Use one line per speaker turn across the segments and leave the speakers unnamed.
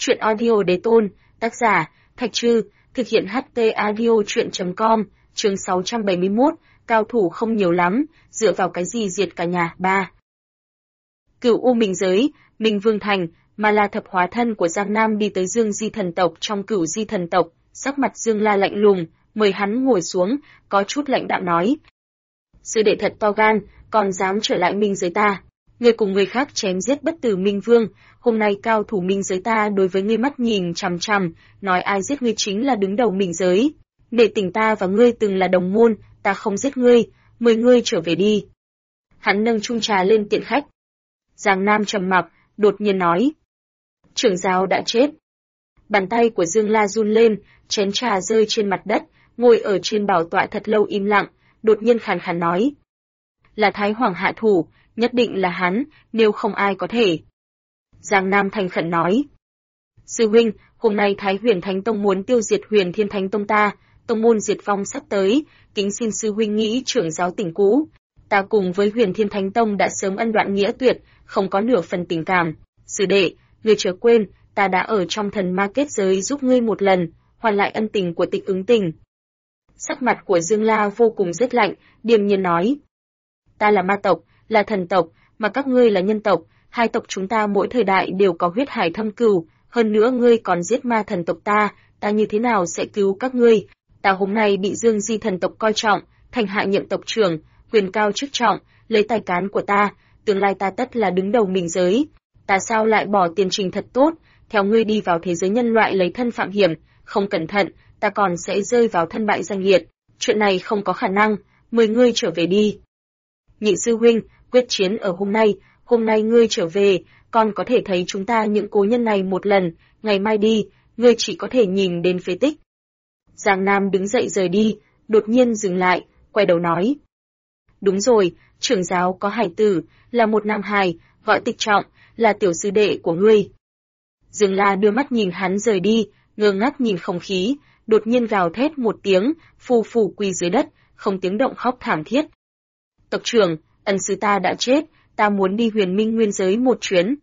Truyện audio đế tôn, tác giả, Thạch Trư, thực hiện HT audio truyện.com, chương 671, cao thủ không nhiều lắm, dựa vào cái gì diệt cả nhà, 3. Cửu U Minh Giới, Minh Vương Thành, mà là thập hóa thân của Giang Nam đi tới Dương Di thần tộc trong Cửu Di thần tộc, sắc mặt Dương La lạnh lùng, mời hắn ngồi xuống, có chút lạnh đạm nói. Sư đệ thật to gan, còn dám trở lại Minh Giới ta. Ngươi cùng người khác chém giết bất tử Minh Vương, hôm nay cao thủ Minh Giới ta đối với ngươi mắt nhìn chằm chằm, nói ai giết ngươi chính là đứng đầu Minh Giới. Để tỉnh ta và ngươi từng là đồng môn, ta không giết ngươi, mời ngươi trở về đi. Hắn nâng chung trà lên tiện khách. Giang Nam trầm mặc, đột nhiên nói. Trưởng giáo đã chết. Bàn tay của Dương La run lên, chén trà rơi trên mặt đất, ngồi ở trên bảo tọa thật lâu im lặng, đột nhiên khàn khàn nói. Là Thái Hoàng hạ thủ, nhất định là hắn, nếu không ai có thể. Giang Nam thành khẩn nói. Sư huynh, hôm nay Thái Huyền Thánh Tông muốn tiêu diệt Huyền Thiên Thánh Tông ta, tông môn diệt vong sắp tới, kính xin sư huynh nghĩ trưởng giáo tỉnh cũ. Ta cùng với Huyền Thiên Thánh Tông đã sớm ân đoạn nghĩa tuyệt, không có nửa phần tình cảm. Sư đệ, ngươi chớ quên, ta đã ở trong thần ma kết giới giúp ngươi một lần, hoàn lại ân tình của Tịch Ứng Tình. Sắc mặt của Dương La vô cùng rét lạnh, điềm nhiên nói. Ta là ma tộc, là thần tộc, mà các ngươi là nhân tộc, hai tộc chúng ta mỗi thời đại đều có huyết hải thâm cừu, hơn nữa ngươi còn giết ma thần tộc ta như thế nào sẽ cứu các ngươi? Ta hôm nay bị Dương Di thần tộc coi trọng, thành hạ nhiệm tộc trưởng, quyền cao chức trọng, lấy tài cán của ta, tương lai ta tất là đứng đầu Minh Giới. Ta sao lại bỏ tiền trình thật tốt, theo ngươi đi vào thế giới nhân loại lấy thân phạm hiểm, không cẩn thận, ta còn sẽ rơi vào thân bại danh liệt. Chuyện này không có khả năng, mời ngươi trở về đi. Nhị sư huynh, quyết chiến ở hôm nay ngươi trở về, còn có thể thấy chúng ta những cố nhân này một lần, ngày mai đi, ngươi chỉ có thể nhìn đến phế tích. Giang Nam đứng dậy rời đi, đột nhiên dừng lại, quay đầu nói. Đúng rồi, trưởng giáo có hải tử, là một nam hài, gọi Tịch Trọng, là tiểu sư đệ của ngươi. Dương La đưa mắt nhìn hắn rời đi, ngơ ngác nhìn không khí, đột nhiên gào thét một tiếng, phù phù quỳ dưới đất, không tiếng động khóc thảm thiết. Tộc trưởng, ân sư ta đã chết, ta muốn đi Huyền Minh Nguyên Giới một chuyến.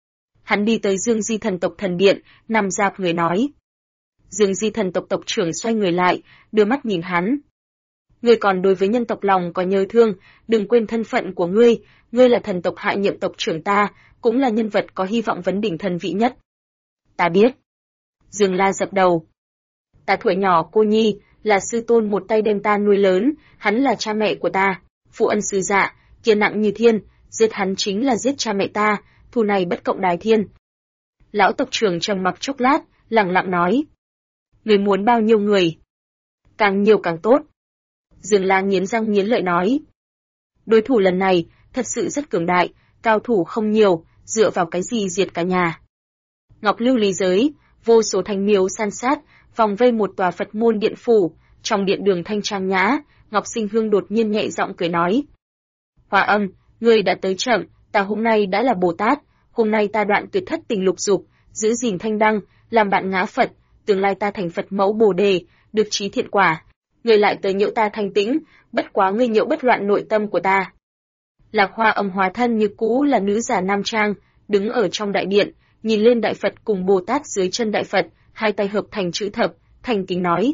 Hắn đi tới Dương Di thần tộc thần điện, nằm dạp người nói. Dương Di thần tộc tộc trưởng xoay người lại, đưa mắt nhìn hắn. Ngươi còn đối với nhân tộc lòng có nhớ thương, đừng quên thân phận của ngươi, ngươi là thần tộc hạ nhiệm tộc trưởng ta, cũng là nhân vật có hy vọng vấn đỉnh thần vị nhất. Ta biết. Dương La dập đầu. Ta tuổi nhỏ cô nhi, là sư tôn một tay đem ta nuôi lớn, hắn là cha mẹ của ta, phụ ân sư dạ, kia nặng như thiên, giết hắn chính là giết cha mẹ ta, thù này bất cộng đài thiên. Lão tộc trưởng trầm mặc chốc lát, lặng lặng nói. Người muốn bao nhiêu người? Càng nhiều càng tốt. Dương La nghiến răng nghiến lợi nói. Đối thủ lần này, thật sự rất cường đại, cao thủ không nhiều, dựa vào cái gì diệt cả nhà. Ngọc Lưu Ly Giới, vô số thanh miếu san sát, vòng vây một tòa Phật môn điện phủ, trong điện đường thanh trang nhã, Ngọc Sinh Hương đột nhiên nhẹ giọng cười nói. Hoa Âm, ngươi đã tới chậm, ta hôm nay đã là Bồ Tát, hôm nay ta đoạn tuyệt thất tình lục dục, giữ gìn thanh đăng, làm bạn ngã Phật, tương lai ta thành Phật mẫu Bồ đề, được trí thiện quả. Ngươi lại tới nhiễu ta thanh tĩnh, bất quá ngươi nhiễu bất loạn nội tâm của ta. Lạc Hoa Âm hóa thân như cũ là nữ giả nam trang, đứng ở trong đại điện, nhìn lên Đại Phật cùng Bồ Tát dưới chân Đại Phật, hai tay hợp thành chữ thập, thành kính nói.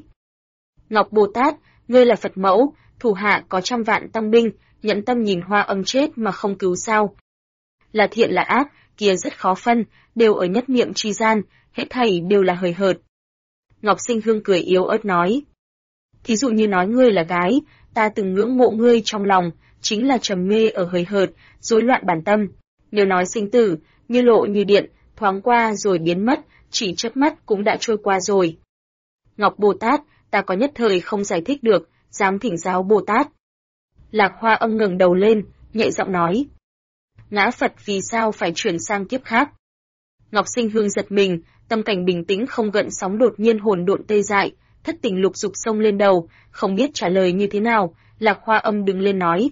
Ngọc Bồ Tát, ngươi là Phật mẫu, thủ hạ có trăm vạn tăng binh, nhẫn tâm nhìn Hoa Âm chết mà không cứu sao. Là thiện là ác, kia rất khó phân, đều ở nhất niệm chi gian, hết thảy đều là hời hợt. Ngọc Sinh Hương cười yếu ớt nói. Thí dụ như nói ngươi là gái, ta từng ngưỡng mộ ngươi trong lòng, chính là trầm mê ở hời hợt, rối loạn bản tâm. Nếu nói sinh tử, như lộ như điện, thoáng qua rồi biến mất, chỉ chớp mắt cũng đã trôi qua rồi. Ngọc Bồ Tát, ta có nhất thời không giải thích được, dám thỉnh giáo Bồ Tát. Lạc Hoa Âm ngẩng đầu lên, nhẹ giọng nói. Ngã Phật vì sao phải chuyển sang kiếp khác? Ngọc Sinh Hương giật mình, tâm cảnh bình tĩnh không gợn sóng đột nhiên hồn độn tê dại, thất tình lục dục xông lên đầu, không biết trả lời như thế nào, Lạc Hoa Âm đứng lên nói.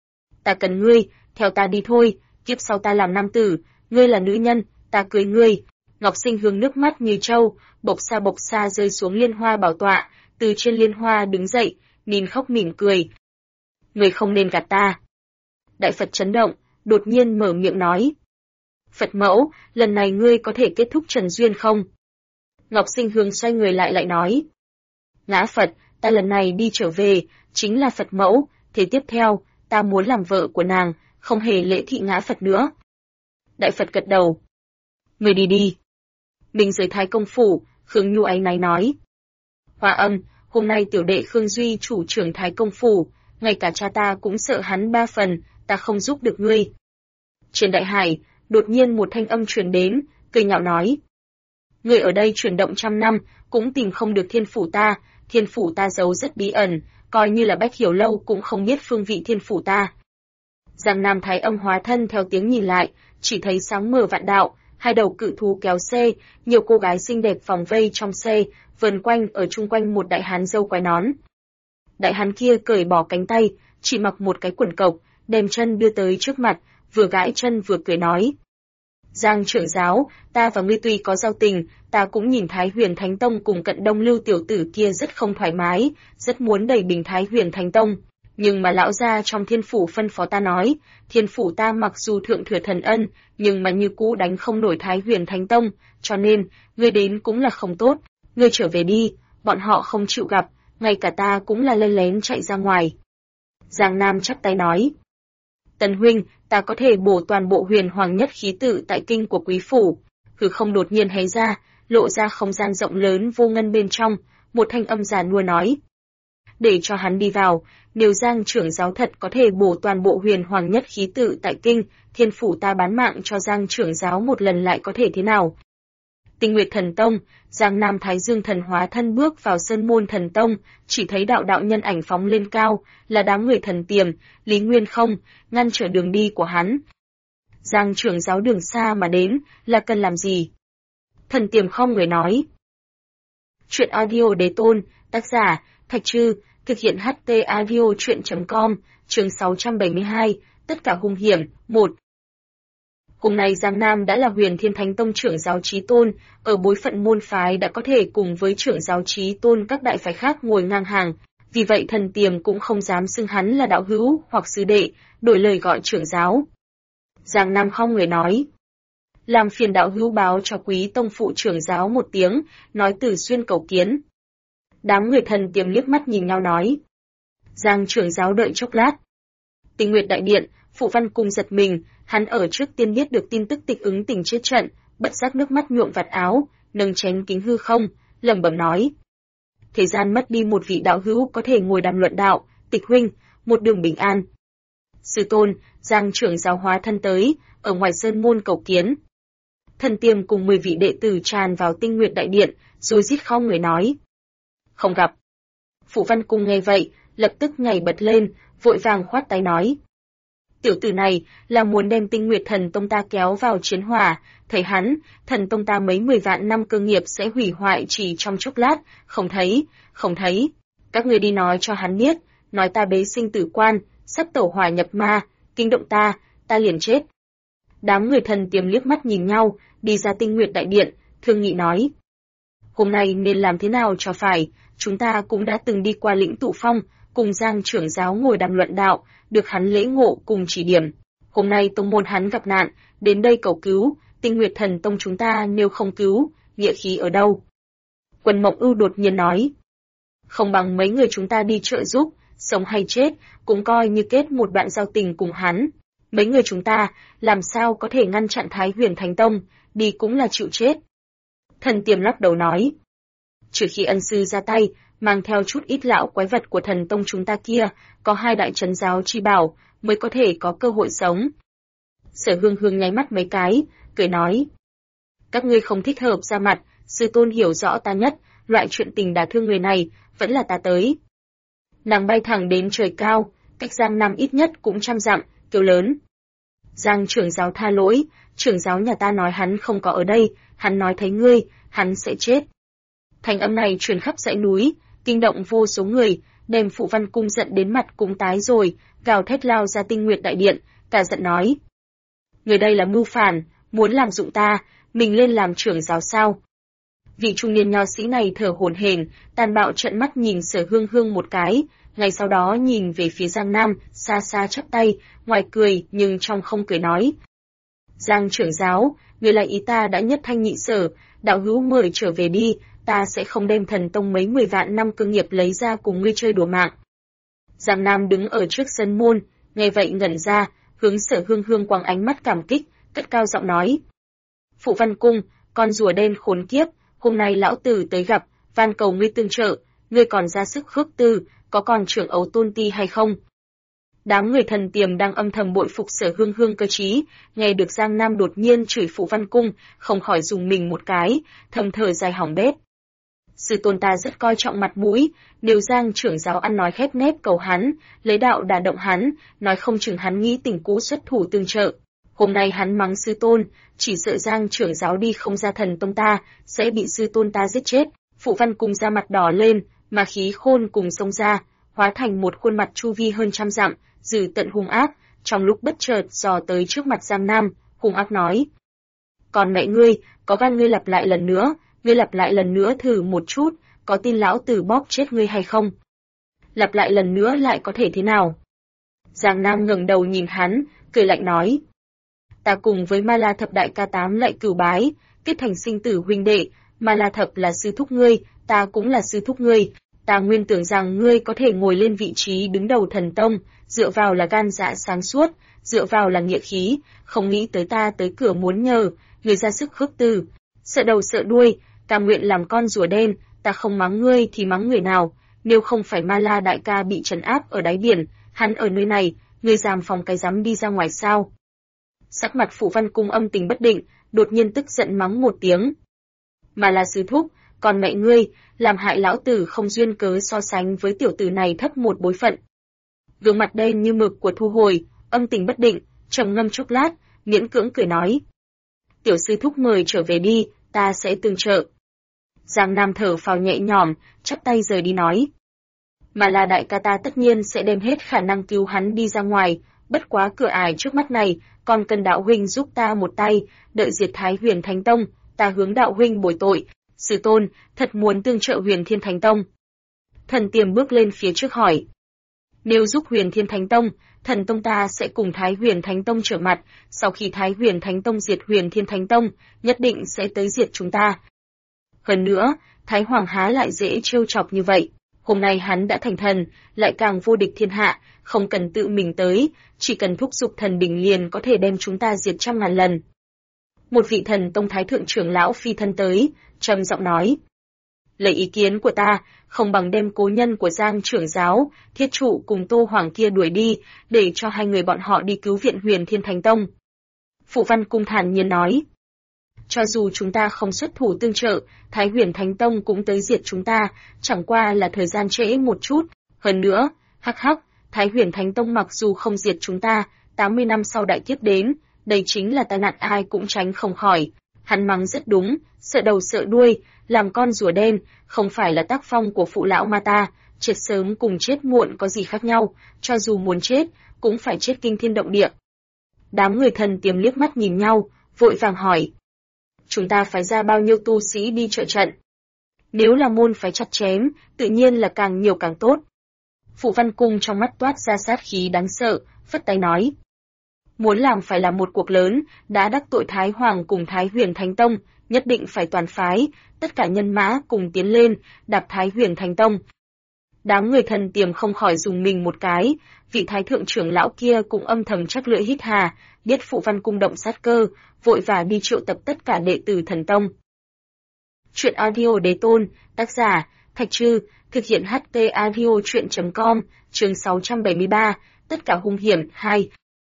Ta cần ngươi, theo ta đi thôi, kiếp sau ta làm nam tử, ngươi là nữ nhân, ta cưới ngươi. Ngọc Sinh Hương nước mắt như trâu, bộc xa rơi xuống liên hoa bảo tọa, từ trên liên hoa đứng dậy, nhìn khóc mỉm cười. Ngươi không nên gạt ta. Đại Phật chấn động, đột nhiên mở miệng nói. Phật mẫu, lần này ngươi có thể kết thúc trần duyên không? Ngọc Sinh Hương xoay người lại nói. Ngã Phật, ta lần này đi trở về, chính là Phật mẫu, thế tiếp theo, ta muốn làm vợ của nàng, không hề lễ thị Ngã Phật nữa. Đại Phật gật đầu. Ngươi đi đi. Mình rời Thái Công phủ, Khương Nhu áy náy nói. Hoa Âm, hôm nay tiểu đệ Khương Duy chủ trưởng Thái Công phủ, ngay cả cha ta cũng sợ hắn 3 phần, ta không giúp được ngươi. Trên đại hải, đột nhiên một thanh âm truyền đến, cười nhạo nói. Ngươi ở đây chuyển động trăm năm, cũng tìm không được thiên phủ ta giấu rất bí ẩn, coi như là Bách Hiểu Lâu cũng không biết phương vị thiên phủ ta. Giang Nam Thái Âm hóa thân theo tiếng nhìn lại, chỉ thấy sáng mờ vạn đạo, hai đầu cự thú kéo xe, nhiều cô gái xinh đẹp vòng vây trong xe, vần quanh ở chung quanh một đại hán râu quai nón. Đại hán kia cởi bỏ cánh tay, chỉ mặc một cái quần cộc, đem chân đưa tới trước mặt, vừa gãi chân vừa cười nói. Giang trưởng giáo, ta và ngươi tuy có giao tình, ta cũng nhìn Thái Huyền Thánh Tông cùng Cận Đông Lưu tiểu tử kia rất không thoải mái, rất muốn đẩy bình Thái Huyền Thánh Tông. Nhưng mà lão gia trong thiên phủ phân phó ta nói, thiên phủ ta mặc dù thượng thừa thần ân, nhưng mà như cũ đánh không nổi Thái Huyền Thánh Tông, cho nên, ngươi đến cũng là không tốt, ngươi trở về đi, bọn họ không chịu gặp, ngay cả ta cũng là lén lén chạy ra ngoài. Giang Nam chắp tay nói. Tần huynh, ta có thể bổ toàn bộ huyền hoàng nhất khí tự tại kinh của quý phủ. Hư không đột nhiên hé ra, lộ ra không gian rộng lớn vô ngân bên trong, một thanh âm già nua nói. Để cho hắn đi vào, nếu Giang trưởng giáo thật có thể bổ toàn bộ huyền hoàng nhất khí tự tại kinh, thiên phủ ta bán mạng cho Giang trưởng giáo một lần lại có thể thế nào? Tinh Nguyệt Thần Tông, Giang Nam Thái Dương thần hóa thân bước vào Sơn Môn Thần Tông, chỉ thấy đạo đạo nhân ảnh phóng lên cao, là đám người Thần Tiềm, Lý Nguyên Không, ngăn trở đường đi của hắn. Giang trưởng giáo đường xa mà đến, là cần làm gì? Thần Tiềm không người nói. Chuyện audio đế tôn, tác giả, Thạch Trư, thực hiện HT audio chuyện.com, chương 672, tất cả hung hiểm, 1. Hôm nay Giang Nam đã là Huyền Thiên Thánh Tông trưởng giáo Chí Tôn, ở bối phận môn phái đã có thể cùng với trưởng giáo Chí Tôn các đại phái khác ngồi ngang hàng, vì vậy Thần Tiềm cũng không dám xưng hắn là đạo hữu hoặc sư đệ, đổi lời gọi trưởng giáo. Giang Nam không người nói. Làm phiền đạo hữu báo cho quý tông phụ trưởng giáo một tiếng, nói Tử Xuyên cầu kiến. Đám người Thần Tiềm liếc mắt nhìn nhau nói. Giang trưởng giáo đợi chốc lát. Tinh Nguyệt Đại Điện, Phụ Văn Cung giật mình, hắn ở trước tiên biết được tin tức Tịch Ứng Tình chết trận, bất giác nước mắt nhuộm vạt áo, nâng chén kính hư không, lẩm bẩm nói: thời gian mất đi một vị đạo hữu có thể ngồi đàm luận đạo, Tịch huynh, một đường bình an. Sư tôn, Giang trưởng giáo hóa thân tới, ở ngoài sơn môn cầu kiến. Thần Tiềm cùng 10 vị đệ tử tràn vào Tinh Nguyệt Đại Điện, rồi rít không người nói: không gặp. Phụ Văn Cung nghe vậy, lập tức nhảy bật lên, vội vàng khoát tay nói: tiểu tử này là muốn đem Tinh Nguyệt Thần Tông ta kéo vào chiến hỏa, thấy hắn, Thần Tông ta mấy 10 vạn năm cơ nghiệp sẽ hủy hoại chỉ trong chốc lát, không thấy. Các người đi nói cho hắn biết, nói ta bế sinh tử quan, sắp tẩu hỏa nhập ma, kinh động ta liền chết. Đám người Thần Tiềm liếc mắt nhìn nhau, đi ra Tinh Nguyệt Đại Điện, thương nghị nói: hôm nay nên làm thế nào cho phải, chúng ta cũng đã từng đi qua Lĩnh Tụ Phong, cùng Giang trưởng giáo ngồi đàm luận đạo, được hắn lễ ngộ cùng chỉ điểm. Hôm nay tông môn hắn gặp nạn, đến đây cầu cứu, Tinh Nguyệt Thần Tông chúng ta nếu không cứu, nghĩa khí ở đâu? Quân Mộng Ưu đột nhiên nói: không bằng mấy người chúng ta đi trợ giúp, sống hay chết, cũng coi như kết một đoạn giao tình cùng hắn. Mấy người chúng ta, làm sao có thể ngăn chặn Thái Huyền Thánh Tông, đi cũng là chịu chết. Thần Tiềm lắc đầu nói: trừ khi ân sư ra tay, mang theo chút ít lão quái vật của Thần Tông chúng ta kia, có 2 đại trấn giáo chi bảo, mới có thể có cơ hội sống. Sở Hương Hương nháy mắt mấy cái, cười nói: các ngươi không thích hợp ra mặt, sư tôn hiểu rõ ta nhất, loại chuyện tình đả thương người này, vẫn là ta tới. Nàng bay thẳng đến trời cao, cách Giang Nam ít nhất cũng 100 dặm, kêu lớn: Giang trưởng giáo tha lỗi, trưởng giáo nhà ta nói hắn không có ở đây, hắn nói thấy ngươi, hắn sẽ chết. Thanh âm này truyền khắp dãy núi, kinh động vô số người, đem Phụ Văn Cung giận đến mặt cũng tái rồi, gào thét lao ra Tinh Nguyệt Đại Điện, cả giận nói: người đây là mưu phản, muốn làm dụng ta, mình lên làm trưởng giáo sao? Vị trung niên nho sĩ này thở hổn hển, tàn bạo trợn mắt nhìn Sở Hương Hương một cái, ngay sau đó nhìn về phía Giang Nam, xa xa chắp tay, ngoài cười nhưng trong không cười nói: Giang trưởng giáo, người là ý ta đã nhất thanh nhị sở, đạo hữu mời trở về đi, ta sẽ không đem thần tông mấy 10 vạn năm cơ nghiệp lấy ra cùng ngươi chơi đùa mạng. Giang Nam đứng ở trước sân môn, nghe vậy ngẩn ra, hướng Sở Hương Hương quăng ánh mắt cảm kích, cất cao giọng nói. Phụ Văn Cung, con rùa đen khốn kiếp, hôm nay lão tử tới gặp, van cầu ngươi tương trợ, ngươi còn ra sức khước từ, có còn trưởng ấu tôn ti hay không? Đám người thần tiềm đang âm thầm bội phục Sở Hương Hương cơ trí, nghe được Giang Nam đột nhiên chửi Phụ Văn Cung, không khỏi dùng mình một cái, thầm thở dài hỏng bét. Sư tôn ta rất coi trọng mặt mũi, nếu Giang trưởng giáo ăn nói khép nép cầu hắn, lấy đạo đả động hắn, nói không chừng hắn nghĩ tình cũ xuất thủ tương trợ. Hôm nay hắn mắng sư tôn, chỉ sợ Giang trưởng giáo đi không ra thần tông ta, sẽ bị sư tôn ta giết chết. Phụ Văn Cung ra mặt đỏ lên, mà khí khôn cùng xông ra, hóa thành một khuôn mặt chu vi hơn 100 dặm, dữ tận hung ác, trong lúc bất chợt dò tới trước mặt Giang Nam, hung ác nói. Còn mẹ ngươi, có gan ngươi lặp lại lần nữa, ngươi lặp lại lần nữa thử một chút, có tin lão tử bóp chết ngươi hay không? Lặp lại lần nữa lại có thể thế nào? Giang Nam ngẩng đầu nhìn hắn, cười lạnh nói. Ta cùng với Ma La Thập đại ca 8 lại cửu bái, kết thành sinh tử huynh đệ, Ma La Thập là sư thúc ngươi, ta cũng là sư thúc ngươi. Ta nguyên tưởng rằng ngươi có thể ngồi lên vị trí đứng đầu thần tông, dựa vào là gan dạ sáng suốt, dựa vào là nghĩa khí, không nghĩ tới ta tới cửa muốn nhờ, ngươi ra sức khước từ. Sợ đầu sợ đuôi, ta nguyện làm con rùa đen, ta không mắng ngươi thì mắng người nào, nếu không phải Ma La đại ca bị trấn áp ở đáy biển, hắn ở nơi này, ngươi dám phòng cái dám đi ra ngoài sao? Sắc mặt Phụ Văn Cung âm tình bất định, đột nhiên tức giận mắng một tiếng. Mà là sư thúc, còn mẹ ngươi, làm hại lão tử không duyên cớ so sánh với tiểu tử này thấp một bối phận. Gương mặt đen như mực của Thu Hồi, âm tình bất định, trầm ngâm chốc lát, miễn cưỡng cười nói. Tiểu sư thúc mời trở về đi, ta sẽ tương trợ. Giang Nam thở phào nhẹ nhõm, chắp tay rời đi nói. Mà là đại ca ta tất nhiên sẽ đem hết khả năng cứu hắn đi ra ngoài, bất quá cửa ải trước mắt này, còn cần đạo huynh giúp ta một tay, đợi diệt Thái Huyền Thánh Tông, ta hướng đạo huynh bồi tội. Sư tôn, thật muốn tương trợ Huyền Thiên Thánh Tông. Thần Tiềm bước lên phía trước hỏi. Nếu giúp Huyền Thiên Thánh Tông, thần tông ta sẽ cùng Thái Huyền Thánh Tông trở mặt, sau khi Thái Huyền Thánh Tông diệt Huyền Thiên Thánh Tông, nhất định sẽ tới diệt chúng ta. Hơn nữa, Thái Hoàng há lại dễ trêu chọc như vậy. Hôm nay hắn đã thành thần, lại càng vô địch thiên hạ, không cần tự mình tới, chỉ cần thúc giục thần đỉnh liền có thể đem chúng ta diệt 100.000 lần. Một vị thần tông thái thượng trưởng lão phi thân tới, trầm giọng nói. Lấy ý kiến của ta, không bằng đem cố nhân của Giang trưởng giáo, Thiết Trụ cùng Tô Hoàng kia đuổi đi, để cho hai người bọn họ đi cứu viện Huyền Thiên Thánh Tông. Phụ Văn Cung thản nhiên nói. Cho dù chúng ta không xuất thủ tương trợ, Thái Huyền Thánh Tông cũng tới diệt chúng ta, chẳng qua là thời gian trễ một chút. Hơn nữa, hắc hắc, Thái Huyền Thánh Tông mặc dù không diệt chúng ta, 80 năm sau đại kiếp đến, đây chính là tai nạn ai cũng tránh không khỏi. Hắn mắng rất đúng, sợ đầu sợ đuôi, làm con rùa đen, không phải là tác phong của phụ lão ma ta, chết sớm cùng chết muộn có gì khác nhau, cho dù muốn chết, cũng phải chết kinh thiên động địa. Đám người thần tiềm liếc mắt nhìn nhau, vội vàng hỏi. Chúng ta phái ra bao nhiêu tu sĩ đi trợ trận? Nếu là môn phái chặt chém, tự nhiên là càng nhiều càng tốt. Phụ Văn Cung trong mắt toát ra sát khí đáng sợ, phất tay nói. Muốn làm phải là một cuộc lớn, đã đắc tội Thái Hoàng cùng Thái Huyền Thánh Tông, nhất định phải toàn phái, tất cả nhân mã cùng tiến lên, đạp Thái Huyền Thánh Tông. Đám người thần tiềm không khỏi dùng mình một cái, vị thái thượng trưởng lão kia cũng âm thầm chắc lưỡi hít hà, biết Phụ Văn Cung động sát cơ, vội vã đi triệu tập tất cả đệ tử thần tông. Truyện audio Đế Tôn, tác giả, Thạch Trư, thực hiện HT audio truyện.com, chương 673, tất cả hung hiểm, 2.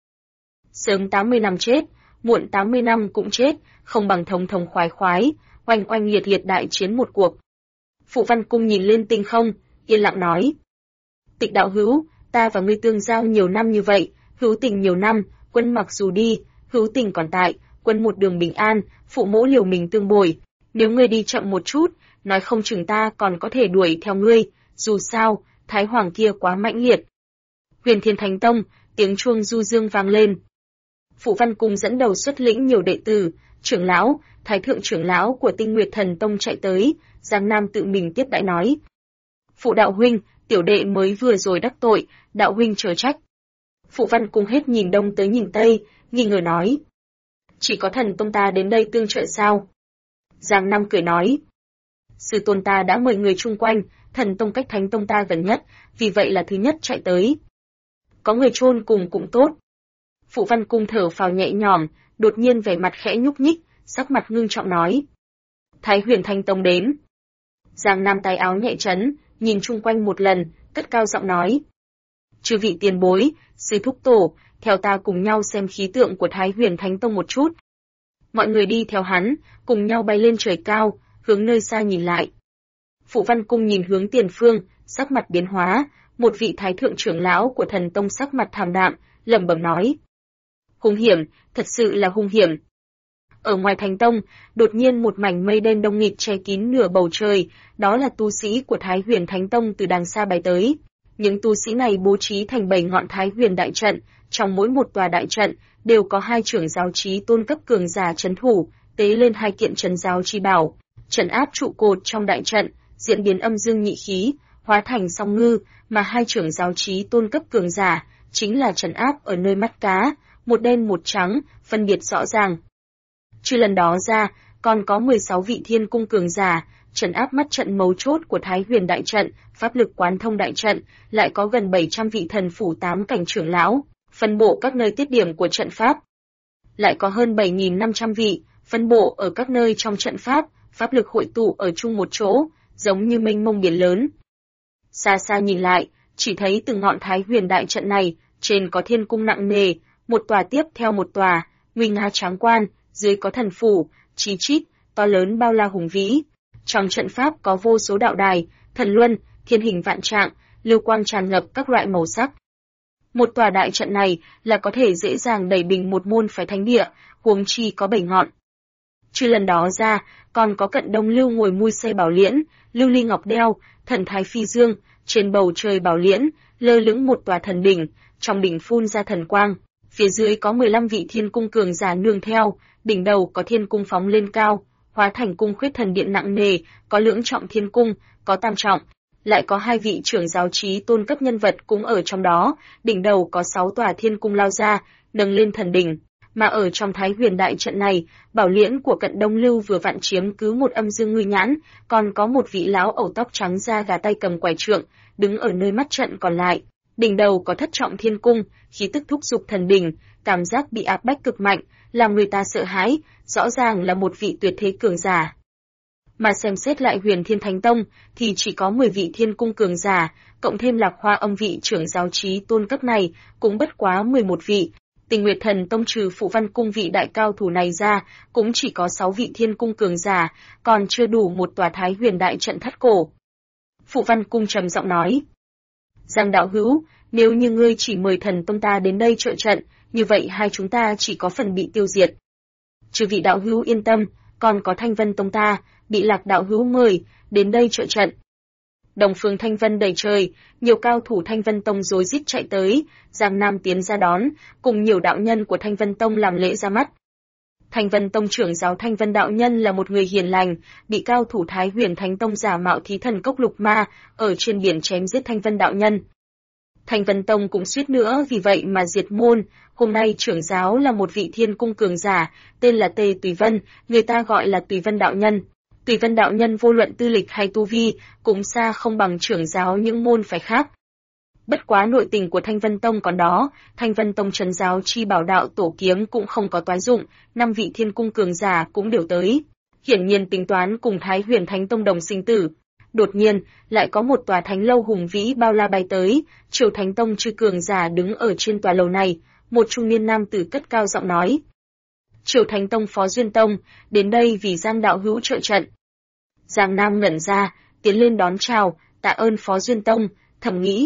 Sớm 80 năm chết, muộn 80 năm cũng chết, không bằng thống thống khoái khoái, oanh oanh liệt liệt đại chiến một cuộc. Phụ Văn Cung nhìn lên tinh không, yên lặng nói. Tịch đạo hữu, ta và ngươi tương giao nhiều năm như vậy, hữu tình nhiều năm, quân mặc dù đi, hữu tình còn tại, quân một đường bình an, phụ mẫu liều mình tương bồi. Nếu ngươi đi chậm một chút, nói không chừng ta còn có thể đuổi theo ngươi, dù sao, Thái Hoàng kia quá mãnh liệt. Huyền Thiên Thánh Tông, tiếng chuông du dương vang lên. Phụ Văn Cung dẫn đầu xuất lĩnh nhiều đệ tử, trưởng lão, thái thượng trưởng lão của Tinh Nguyệt Thần Tông chạy tới, Giang Nam tự mình tiếp đãi nói. Phụ đạo huynh, tiểu đệ mới vừa rồi đắc tội, đạo huynh chớ trách. Phụ Văn Cung hết nhìn đông tới nhìn tây, nghi ngờ nói. Chỉ có thần tông ta đến đây tương trợ sao? Giang Nam cười nói. Sư tôn ta đã mời người chung quanh, thần tông cách thánh tông ta gần nhất, vì vậy là thứ nhất chạy tới. Có người chôn cùng cũng tốt. Phụ Văn Cung thở phào nhẹ nhõm, đột nhiên vẻ mặt khẽ nhúc nhích, sắc mặt ngưng trọng nói. Thái Huyền Thánh Tông đến. Giang Nam tay áo nhẹ chấn, nhìn chung quanh một lần, cất cao giọng nói. Chư vị tiền bối, sư thúc tổ, theo ta cùng nhau xem khí tượng của Thái Huyền Thánh Tông một chút. Mọi người đi theo hắn, cùng nhau bay lên trời cao, hướng nơi xa nhìn lại. Phụ Văn Cung nhìn hướng tiền phương, sắc mặt biến hóa, một vị thái thượng trưởng lão của thần tông sắc mặt thảm đạm, lẩm bẩm nói. Hung hiểm, thật sự là hung hiểm. Ở ngoài thành tông, đột nhiên một mảnh mây đen đông nghịt che kín nửa bầu trời, đó là tu sĩ của Thái Huyền Thánh Tông từ đằng xa bay tới. Những tu sĩ này bố trí thành 7 ngọn Thái Huyền đại trận, trong mỗi một tòa đại trận đều có 2 trưởng giáo chí tôn cấp cường giả trấn thủ, tế lên 2 kiện trấn giáo chi bảo, trấn áp trụ cột trong đại trận, diễn biến âm dương nhị khí, hóa thành song ngư, mà 2 trưởng giáo chí tôn cấp cường giả chính là trấn áp ở nơi mắt cá, một đen một trắng, phân biệt rõ ràng. Trừ lần đó ra, còn có 16 vị thiên cung cường giả, trấn áp mắt trận mấu chốt của Thái Huyền đại trận, pháp lực quán thông đại trận, lại có gần 700 vị thần phủ 8 cảnh trưởng lão, phân bộ các nơi tiết điểm của trận pháp. Lại có hơn 7.500 vị, phân bộ ở các nơi trong trận pháp, pháp lực hội tụ ở chung một chỗ, giống như mênh mông biển lớn. Xa xa nhìn lại, chỉ thấy từng ngọn Thái Huyền đại trận này, trên có thiên cung nặng nề, một tòa tiếp theo một tòa, nguy nga tráng quan, dưới có thần phủ, chí chít, to lớn bao la hùng vĩ. Trong trận pháp có vô số đạo đài, thần luân, thiên hình vạn trạng, lưu quang tràn ngập các loại màu sắc. Một tòa đại trận này là có thể dễ dàng đẩy bình một môn phái thánh địa, huống chi có 7 ngọn. Trừ lần đó ra, còn có Cận Đông Lưu ngồi mui xe bảo liễn, Lưu Ly Ngọc đeo, thần thái phi dương, trên bầu trời bảo liễn, lơ lửng một tòa thần đỉnh, trong đỉnh phun ra thần quang. Phía dưới có 15 vị thiên cung cường giả nương theo, đỉnh đầu có thiên cung phóng lên cao, hóa thành cung khuyết thần điện nặng nề, có lưỡng trọng thiên cung, có tam trọng, lại có 2 vị trưởng giáo chí tôn cấp nhân vật cũng ở trong đó, đỉnh đầu có 6 tòa thiên cung lao ra, nâng lên thần đỉnh. Mà ở trong Thái Huyền đại trận này, bảo liễn của Cận Đông Lưu vừa vặn chiếm cứ một âm dương ngư nhãn, còn có một vị lão ẩu tóc trắng da gà tay cầm quải trượng, đứng ở nơi mắt trận còn lại. Đỉnh đầu có thất trọng thiên cung, khí tức thúc dục thần đỉnh, cảm giác bị áp bách cực mạnh, làm người ta sợ hãi, rõ ràng là một vị tuyệt thế cường giả. Mà xem xét lại Huyền Thiên Thánh Tông, thì chỉ có 10 vị thiên cung cường giả, cộng thêm Lạc Hoa Âm vị trưởng giáo chí tôn cấp này, cũng bất quá 11 vị. Tình Nguyệt Thần Tông trừ Phụ Văn Cung vị đại cao thủ này ra, cũng chỉ có 6 vị thiên cung cường giả, còn chưa đủ một tòa Thái Huyền đại trận thất cổ. Phụ Văn Cung trầm giọng nói. Giang đạo hữu, nếu như ngươi chỉ mời thần tông ta đến đây trợ trận, như vậy hai chúng ta chỉ có phần bị tiêu diệt. Chư vị đạo hữu yên tâm, còn có Thanh Vân Tông ta, bị Lạc đạo hữu mời, đến đây trợ trận. Đồng phương Thanh Vân đầy trời, nhiều cao thủ Thanh Vân Tông rối rít chạy tới, Giang Nam tiến ra đón, cùng nhiều đạo nhân của Thanh Vân Tông làm lễ ra mắt. Thanh Vân Tông trưởng giáo Thanh Vân đạo nhân là một người hiền lành, bị cao thủ Thái Huyền Thánh Tông giả mạo thí thần cốc lục ma, ở trên biển chém giết Thanh Vân đạo nhân. Thanh Vân Tông cũng suýt nữa vì vậy mà diệt môn, hôm nay trưởng giáo là một vị thiên cung cường giả, tên là Tề Tùy Vân, người ta gọi là Tùy Vân đạo nhân. Tùy Vân đạo nhân vô luận tư lịch hay tu vi, cũng xa không bằng trưởng giáo những môn phái khác. Bất quá nội tình của Thanh Vân Tông còn đó, Thanh Vân Tông trấn giáo chi bảo đạo tổ kiếm cũng không có toái dụng, 5 vị thiên cung cường giả cũng đều tới. Hiển nhiên tính toán cùng Thái Huyền Thánh Tông đồng sinh tử. Đột nhiên, lại có một tòa thánh lâu hùng vĩ bao la bay tới, Triều Thánh Tông chư cường giả đứng ở trên tòa lầu này, một trung niên nam tử cất cao giọng nói. Triều Thánh Tông Phó Duyên Tông, đến đây vì Giang đạo hữu trợ trận. Giang Nam ngẩn ra, tiến lên đón chào, tạ ơn Phó Duyên Tông, thầm nghĩ.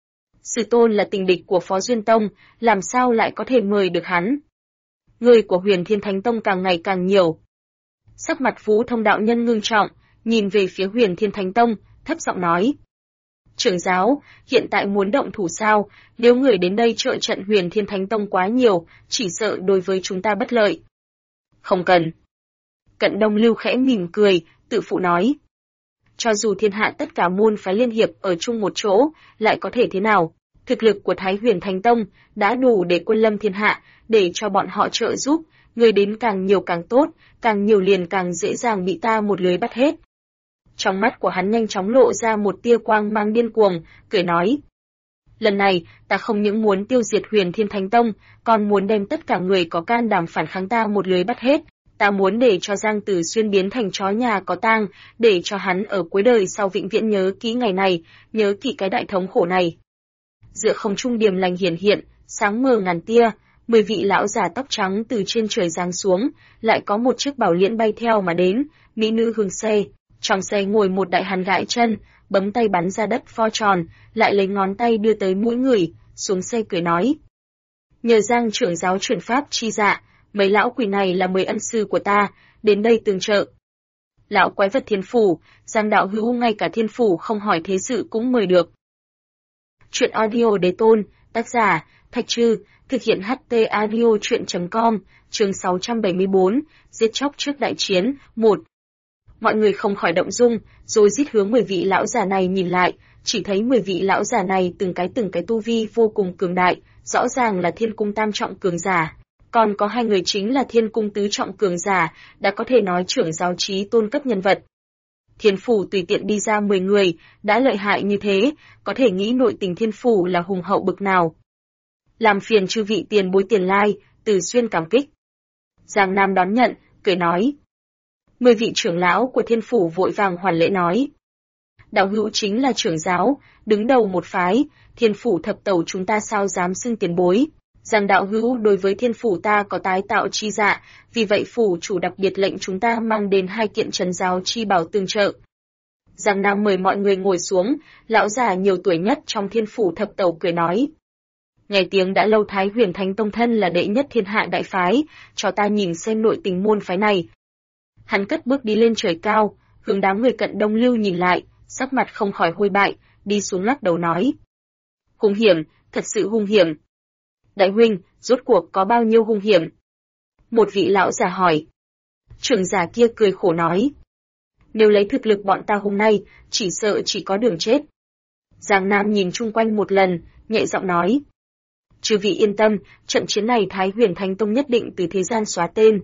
Sư tôn là tình địch của Phó Duyên Tông, làm sao lại có thể mời được hắn? Người của Huyền Thiên Thánh Tông càng ngày càng nhiều. Sắc mặt Phú Thông đạo nhân ngưng trọng, nhìn về phía Huyền Thiên Thánh Tông, thấp giọng nói. Trưởng giáo, hiện tại muốn động thủ sao, nếu người đến đây trợ trận Huyền Thiên Thánh Tông quá nhiều, chỉ sợ đối với chúng ta bất lợi. Không cần. Cận Đông Lưu khẽ mỉm cười, tự phụ nói. Cho dù thiên hạ tất cả môn phái liên hiệp ở chung một chỗ, lại có thể thế nào? Thực lực của Thái Huyền Thánh Tông đã đủ để quân lâm thiên hạ, để cho bọn họ trợ giúp, Người đến càng nhiều càng tốt, càng nhiều liền càng dễ dàng bị ta một lưới bắt hết. Trong mắt của hắn nhanh chóng lộ ra một tia quang mang điên cuồng, cười nói. Lần này, ta không những muốn tiêu diệt Huyền Thiên Thánh Tông, còn muốn đem tất cả người có can đảm phản kháng ta một lưới bắt hết. Ta muốn để cho Giang Tử Xuyên biến thành chó nhà có tang, để cho hắn ở cuối đời sau vĩnh viễn nhớ kỹ ngày này, nhớ kỹ cái đại thống khổ này. Giữa không trung điềm lành hiển hiện, sáng mờ ngàn tia, 10 vị lão già tóc trắng từ trên trời giáng xuống, lại có một chiếc bảo liễn bay theo mà đến, mỹ nữ hương xe. Trong xe ngồi một đại hán gãi chân, bấm tay bắn ra đất pho tròn, lại lấy ngón tay đưa tới mũi người, xuống xe cười nói. Nhờ Giang trưởng giáo chuyển pháp chi dạ, mấy lão quỷ này là 10 ân sư của ta, đến đây tương trợ. Lão quái vật thiên phủ, Giang đạo hữu ngay cả thiên phủ không hỏi thế sự cũng mời được. Chuyện audio đế tôn, tác giả, Thạch Trư, thực hiện HT audio chuyện.com, chương 674, giết chóc trước đại chiến, 1. Mọi người không khỏi động dung, rồi rít hướng 10 vị lão già này nhìn lại, chỉ thấy 10 vị lão già này từng cái tu vi vô cùng cường đại, rõ ràng là thiên cung tam trọng cường giả. Còn có 2 người chính là thiên cung tứ trọng cường giả, đã có thể nói trưởng giáo chí tôn cấp nhân vật. Thiên phủ tùy tiện đi ra 10 người, đã lợi hại như thế, có thể nghĩ nội tình thiên phủ là hùng hậu bực nào. Làm phiền chư vị tiền bối tiền lai, Từ Xuyên cảm kích. Giang Nam đón nhận, cười nói. 10 vị trưởng lão của thiên phủ vội vàng hoàn lễ nói. Đạo hữu chính là trưởng giáo, đứng đầu một phái, thiên phủ thập tẩu chúng ta sao dám xưng tiền bối. Giang đạo hữu đối với thiên phủ ta có tái tạo chi dạ, vì vậy phủ chủ đặc biệt lệnh chúng ta mang đến 2 kiện trấn giáo chi bảo tương trợ. Giang Nam mời mọi người ngồi xuống, lão già nhiều tuổi nhất trong thiên phủ thập tẩu cười nói. Nghe tiếng đã lâu Thái Huyền Thánh Tông thân là đệ nhất thiên hạ đại phái, cho ta nhìn xem nội tình môn phái này. Hắn cất bước đi lên trời cao, hướng đám người cận đông lưu nhìn lại, sắc mặt không khỏi hôi bại, đi xuống lắc đầu nói. Hung hiểm, thật sự hung hiểm. Đại huynh, rốt cuộc có bao nhiêu hung hiểm? Một vị lão già hỏi. Trưởng giả kia cười khổ nói. Nếu lấy thực lực bọn ta hôm nay, chỉ sợ chỉ có đường chết. Giang Nam nhìn chung quanh một lần, nhẹ giọng nói. Chư vị yên tâm, trận chiến này Thái Huyền Thánh Tông nhất định từ thế gian xóa tên.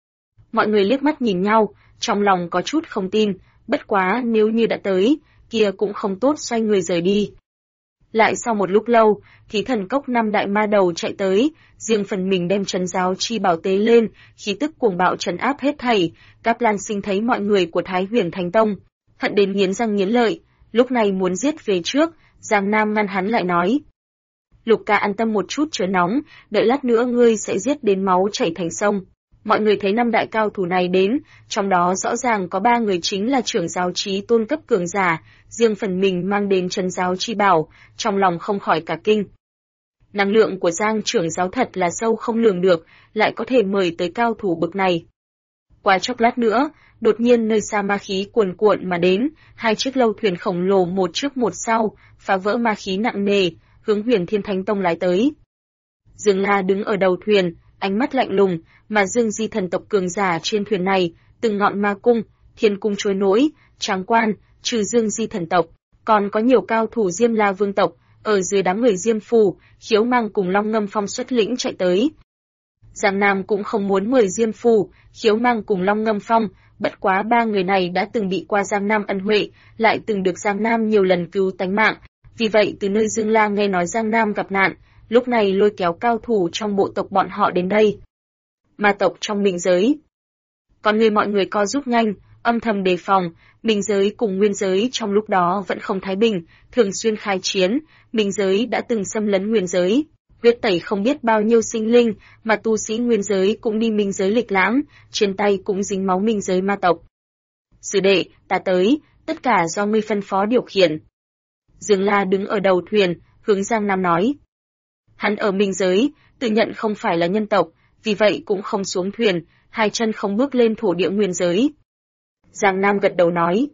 Mọi người liếc mắt nhìn nhau, trong lòng có chút không tin, bất quá nếu như đã tới, kia cũng không tốt xoay người rời đi. Lại sau một lúc lâu, khí thần cốc 5 đại ma đầu chạy tới, riêng phần mình đem trấn giáo chi bảo tế lên, khí tức cuồng bạo trấn áp hết thảy. Cáp Lan Sinh thấy mọi người của Thái Huyền Thánh Tông, hận đến nghiến răng nghiến lợi, lúc này muốn giết về trước, Giang Nam ngăn hắn lại nói. Lục ca an tâm một chút chớ nóng, đợi lát nữa ngươi sẽ giết đến máu chảy thành sông. Mọi người thấy 5 đại cao thủ này đến, trong đó rõ ràng có 3 người chính là trưởng giáo chí tôn cấp cường giả, riêng phần mình mang đến trấn giáo chi bảo, trong lòng không khỏi cả kinh. Năng lượng của Giang trưởng giáo thật là sâu không lường được, lại có thể mời tới cao thủ bực này. Qua chốc lát nữa, đột nhiên nơi xa ma khí cuồn cuộn mà đến, 2 chiếc lâu thuyền khổng lồ một trước một sau, phá vỡ ma khí nặng nề, hướng Huyền Thiên Thánh Tông lái tới. Dương La đứng ở đầu thuyền, ánh mắt lạnh lùng, mà Dương Di thần tộc cường giả trên thuyền này, từng ngọn ma cung, thiên cung trôi nổi, tráng quan, trừ Dương Di thần tộc, còn có nhiều cao thủ Diêm La vương tộc, ở dưới đám người Diêm Phù, Khiếu Mang cùng Long Ngâm Phong xuất lĩnh chạy tới. Giang Nam cũng không muốn mời Diêm Phù, Khiếu Mang cùng Long Ngâm Phong, bất quá 3 người này đã từng bị qua Giang Nam ân huệ, lại từng được Giang Nam nhiều lần cứu tánh mạng, vì vậy từ nơi Dương La nghe nói Giang Nam gặp nạn, lúc này lôi kéo cao thủ trong bộ tộc bọn họ đến đây. Ma tộc trong minh giới. Còn mọi người co rút nhanh, âm thầm đề phòng, minh giới cùng nguyên giới trong lúc đó vẫn không thái bình, thường xuyên khai chiến, minh giới đã từng xâm lấn nguyên giới, huyết tẩy không biết bao nhiêu sinh linh, mà tu sĩ nguyên giới cũng đi minh giới lịch lãm, trên tay cũng dính máu minh giới ma tộc. Sư đệ, ta tới, tất cả do ngươi phân phó điều khiển. Dương La đứng ở đầu thuyền, hướng Giang Nam nói. Hắn ở minh giới, tự nhận không phải là nhân tộc, vì vậy cũng không xuống thuyền, 2 chân không bước lên thổ địa nguyên giới. Giang Nam gật đầu nói.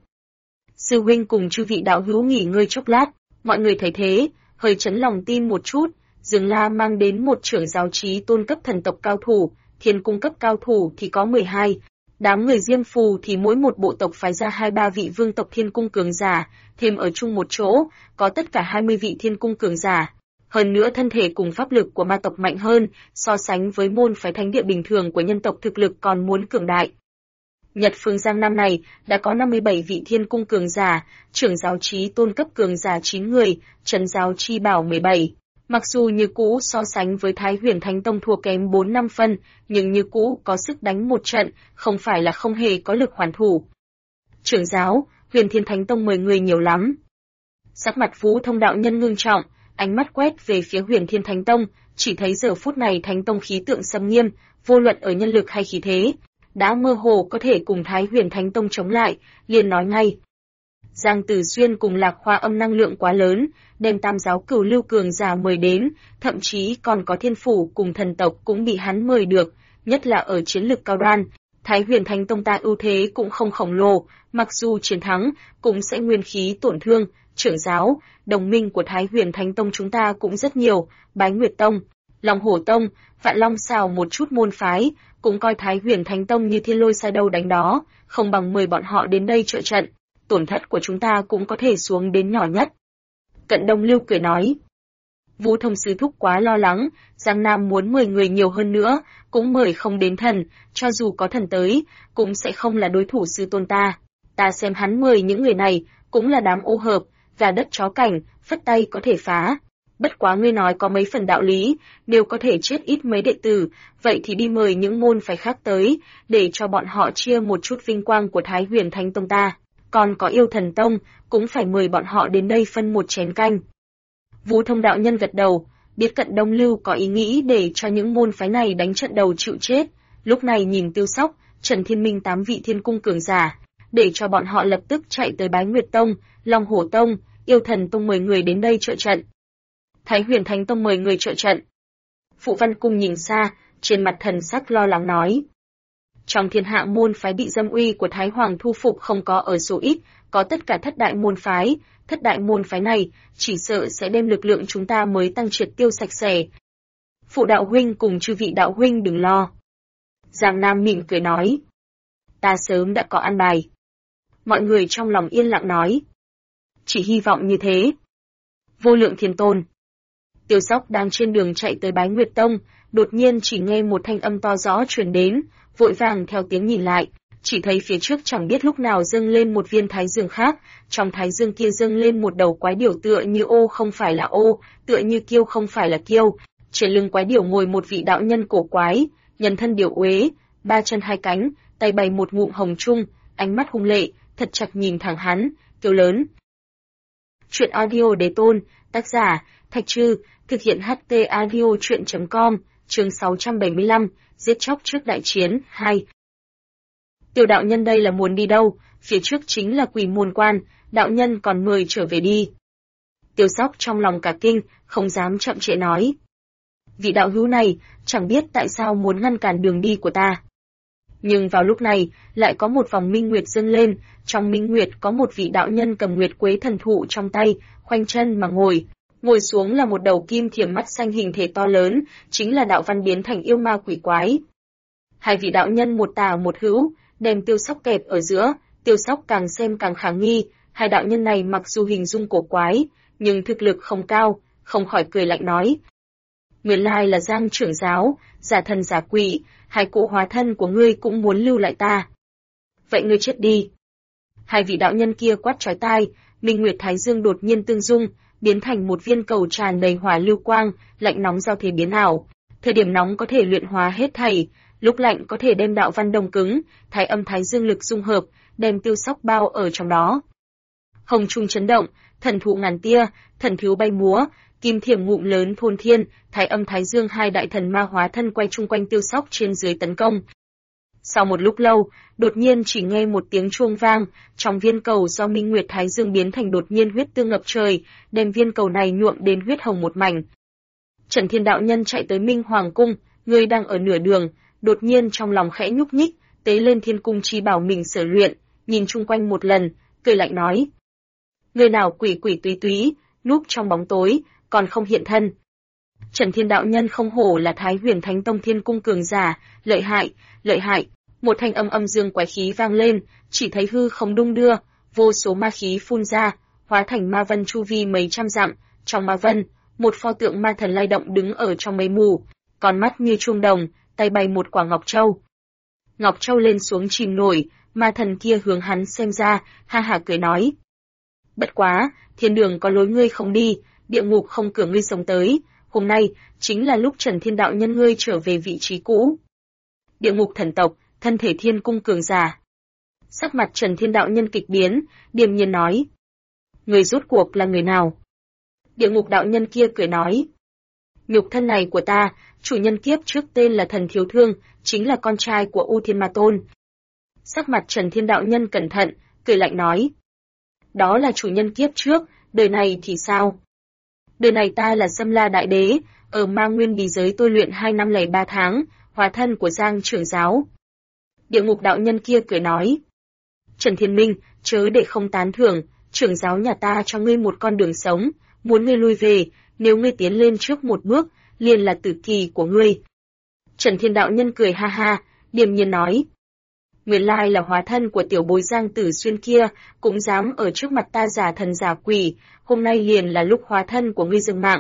Sư huynh cùng chư vị đạo hữu nghỉ ngơi chốc lát, mọi người thấy thế, hơi chấn lòng tin một chút, Dương La mang đến một trưởng giáo chí tôn cấp thần tộc cao thủ, thiên cung cấp cao thủ thì có 12. Đám người Diêm Phù thì mỗi một bộ tộc phái ra 2-3 vị vương tộc thiên cung cường giả, thêm ở chung một chỗ, có tất cả 20 vị thiên cung cường giả. Hơn nữa thân thể cùng pháp lực của ma tộc mạnh hơn, so sánh với môn phái thánh địa bình thường của nhân tộc thực lực còn muốn cường đại. Nhật Phương Giang năm này đã có 57 vị thiên cung cường giả, trưởng giáo chí tôn cấp cường giả 9 người, trấn giáo chi bảo 17. Mặc dù như cũ so sánh với Thái Huyền Thánh Tông thua kém 4-5 phân, nhưng như cũ có sức đánh một trận, không phải là không hề có lực hoàn thủ. Trưởng giáo, Huyền Thiên Thánh Tông 10 người nhiều lắm. Sắc mặt Vũ Thông đạo nhân ngưng trọng, ánh mắt quét về phía Huyền Thiên Thánh Tông, chỉ thấy giờ phút này Thánh Tông khí tượng xâm nghiêm, vô luận ở nhân lực hay khí thế, đã mơ hồ có thể cùng Thái Huyền Thánh Tông chống lại, liền nói ngay. Giang Tử Xuyên cùng Lạc Hoa Âm năng lượng quá lớn, đem tam giáo cửu lưu cường giả mời đến, thậm chí còn có thiên phủ cùng thần tộc cũng bị hắn mời được, nhất là ở chiến lực cao đoan. Thái Huyền Thánh Tông ta ưu thế cũng không khổng lồ, mặc dù chiến thắng, cũng sẽ nguyên khí tổn thương. Trưởng giáo, đồng minh của Thái Huyền Thánh Tông chúng ta cũng rất nhiều, Bái Nguyệt Tông, Long Hổ Tông, Vạn Long xào một chút môn phái, cũng coi Thái Huyền Thánh Tông như thiên lôi sai đâu đánh đó, không bằng mời bọn họ đến đây trợ trận, tổn thất của chúng ta cũng có thể xuống đến nhỏ nhất. Cận Đông Lưu cười nói. Vũ Thông sư thúc quá lo lắng, Giang Nam muốn mời người nhiều hơn nữa, cũng mời không đến thần, cho dù có thần tới, cũng sẽ không là đối thủ sư tôn ta. Ta xem hắn mời những người này, cũng là đám ô hợp, gà đất chó cảnh, phất tay có thể phá. Bất quá ngươi nói có mấy phần đạo lý, đều có thể chết ít mấy đệ tử, vậy thì đi mời những môn phái khác tới, để cho bọn họ chia một chút vinh quang của Thái Huyền Thánh Tông ta. Còn có Yêu Thần Tông, cũng phải mời bọn họ đến đây phân một chén canh. Vũ Thông đạo nhân gật đầu, biết Cận Đông Lưu có ý nghĩ để cho những môn phái này đánh trận đầu chịu chết, lúc này nhìn Tiêu Sóc, Trần Thiên Minh 8 vị thiên cung cường giả, để cho bọn họ lập tức chạy tới Bái Nguyệt Tông, Long Hổ Tông, Yêu Thần Tông 10 người đến đây trợ trận. Thái Huyền Thánh Tông 10 người trợ trận. Phụ Văn Cung nhìn xa, trên mặt thần sắc lo lắng nói. Trong thiên hạ môn phái bị dâm uy của Thái Hoàng thu phục không có ở số ít, có tất cả thất đại môn phái này, chỉ sợ sẽ đem lực lượng chúng ta mới tăng triệt tiêu sạch sẽ. Phụ đạo huynh cùng chư vị đạo huynh đừng lo. Giang Nam mỉm cười nói. Ta sớm đã có an bài. Mọi người trong lòng yên lặng nói. Chỉ hy vọng như thế. Vô Lượng Thiên Tôn. Tiêu Sóc đang trên đường chạy tới Bái Nguyệt Tông, đột nhiên chỉ nghe một thanh âm to rõ truyền đến, vội vàng theo tiếng nhìn lại, chỉ thấy phía trước chẳng biết lúc nào dâng lên một viên thái dương khác, trong thái dương kia dâng lên một đầu quái điểu tựa như ô không phải là ô, tựa như kiêu không phải là kiêu, trên lưng quái điểu ngồi một vị đạo nhân cổ quái, nhân thân điểu uế, 3 chân 2 cánh, tay bày một ngụm hồng trung, ánh mắt hung lệ, thật chặt nhìn thẳng hắn, kêu lớn. Truyện audio Đế Tôn, tác giả Thạch Trư, thực hiện HT audio truyện.com, chương 675, giết chóc trước đại chiến 2. Tiểu đạo nhân đây là muốn đi đâu? Phía trước chính là Quỷ Môn Quan, đạo nhân còn mời trở về đi. Tiêu Sóc trong lòng cả kinh, không dám chậm trễ nói. Vị đạo hữu này, chẳng biết tại sao muốn ngăn cản đường đi của ta. Nhưng vào lúc này, lại có một vòng minh nguyệt dâng lên, trong minh nguyệt có một vị đạo nhân cầm nguyệt quế thần thụ trong tay, khoanh chân mà ngồi xuống là một đầu kim thiểm mắt xanh hình thể to lớn, chính là đạo văn biến thành yêu ma quỷ quái. Hai vị đạo nhân một tả một hữu, đem Tiêu Sóc kẹp ở giữa, Tiêu Sóc càng xem càng khả nghi, hai đạo nhân này mặc dù hình dung cổ quái, nhưng thực lực không cao, không khỏi cười lạnh nói. Nguyên lai là Giang trưởng giáo, giả thần giả quỷ, hai cụ hóa thân của ngươi cũng muốn lưu lại ta. Vậy ngươi chết đi. Hai vị đạo nhân kia quát chói tai, Minh Nguyệt Thái Dương đột nhiên tương dung, biến thành một viên cầu tràn đầy hỏa lưu quang, lạnh nóng giao thế biến ảo. Thời điểm nóng có thể luyện hóa hết thảy, lúc lạnh có thể đem đạo văn đông cứng, thái âm thái dương lực dung hợp, đem Tiêu Sóc bao ở trong đó. Hồng trung chấn động, thần thụ ngàn tia, thần thiếu bay múa, kim thiểm ngụm lớn thôn thiên, thái âm thái dương hai đại thần ma hóa thân quay chung quanh Tiêu Sóc trên dưới tấn công. Sau một lúc lâu, đột nhiên chỉ nghe một tiếng chuông vang, trong viên cầu do Minh Nguyệt Thái Dương biến thành đột nhiên huyết tương ngập trời, đem viên cầu này nhuộm đến huyết hồng một mảnh. Trần Thiên đạo nhân chạy tới Minh Hoàng cung, người đang ở nửa đường, đột nhiên trong lòng khẽ nhúc nhích, tế lên Thiên cung chi bảo mình sở luyện, nhìn chung quanh một lần, cười lạnh nói: người nào quỷ quỷ túy túy, núp trong bóng tối, còn không hiện thân. Trần Thiên đạo nhân không hổ là Thái Huyền Thánh Tông Thiên cung cường giả, lợi hại. Một thanh âm âm dương quái khí vang lên, chỉ thấy hư không đung đưa, vô số ma khí phun ra, hóa thành ma vân chu vi mấy trăm dặm, trong ma vân, một pho tượng ma thần lay động đứng ở trong mây mù, con mắt như chuông đồng, tay bay một quả ngọc châu. Ngọc châu lên xuống chìm nổi, ma thần kia hướng hắn xem ra, ha hả cười nói. Bất quá, thiên đường có lối ngươi không đi, địa ngục không cửa ngươi sống tới, hôm nay chính là lúc Trần Thiên đạo nhân ngươi trở về vị trí cũ. Địa ngục thần tộc, thân thể thiên cung cường giả. Sắc mặt Trần Thiên đạo nhân kịch biến, điềm nhiên nói. Người rốt cuộc là người nào? Địa ngục đạo nhân kia cười nói. Nhục thân này của ta, chủ nhân kiếp trước tên là Thần Thiếu Thương, chính là con trai của U Thiên Ma Tôn. Sắc mặt Trần Thiên đạo nhân cẩn thận, cười lạnh nói. Đó là chủ nhân kiếp trước, đời này thì sao? Đời này ta là Sâm La Đại Đế, ở Ma Nguyên Bí Giới tôi luyện 2 năm lẻ 3 tháng, hóa thân của Giang trưởng giáo. Địa ngục đạo nhân kia cười nói. Trần Thiên Minh, chớ để không tán thưởng, trưởng giáo nhà ta cho ngươi một con đường sống, muốn ngươi lui về, nếu ngươi tiến lên trước một bước, liền là tử kỳ của ngươi. Trần Thiên đạo nhân cười ha ha, điềm nhiên nói. Nguyên lai là hóa thân của tiểu bối Giang Tử Xuyên kia, cũng dám ở trước mặt ta giả thần giả quỷ, hôm nay liền là lúc hóa thân của ngươi dừng mạng.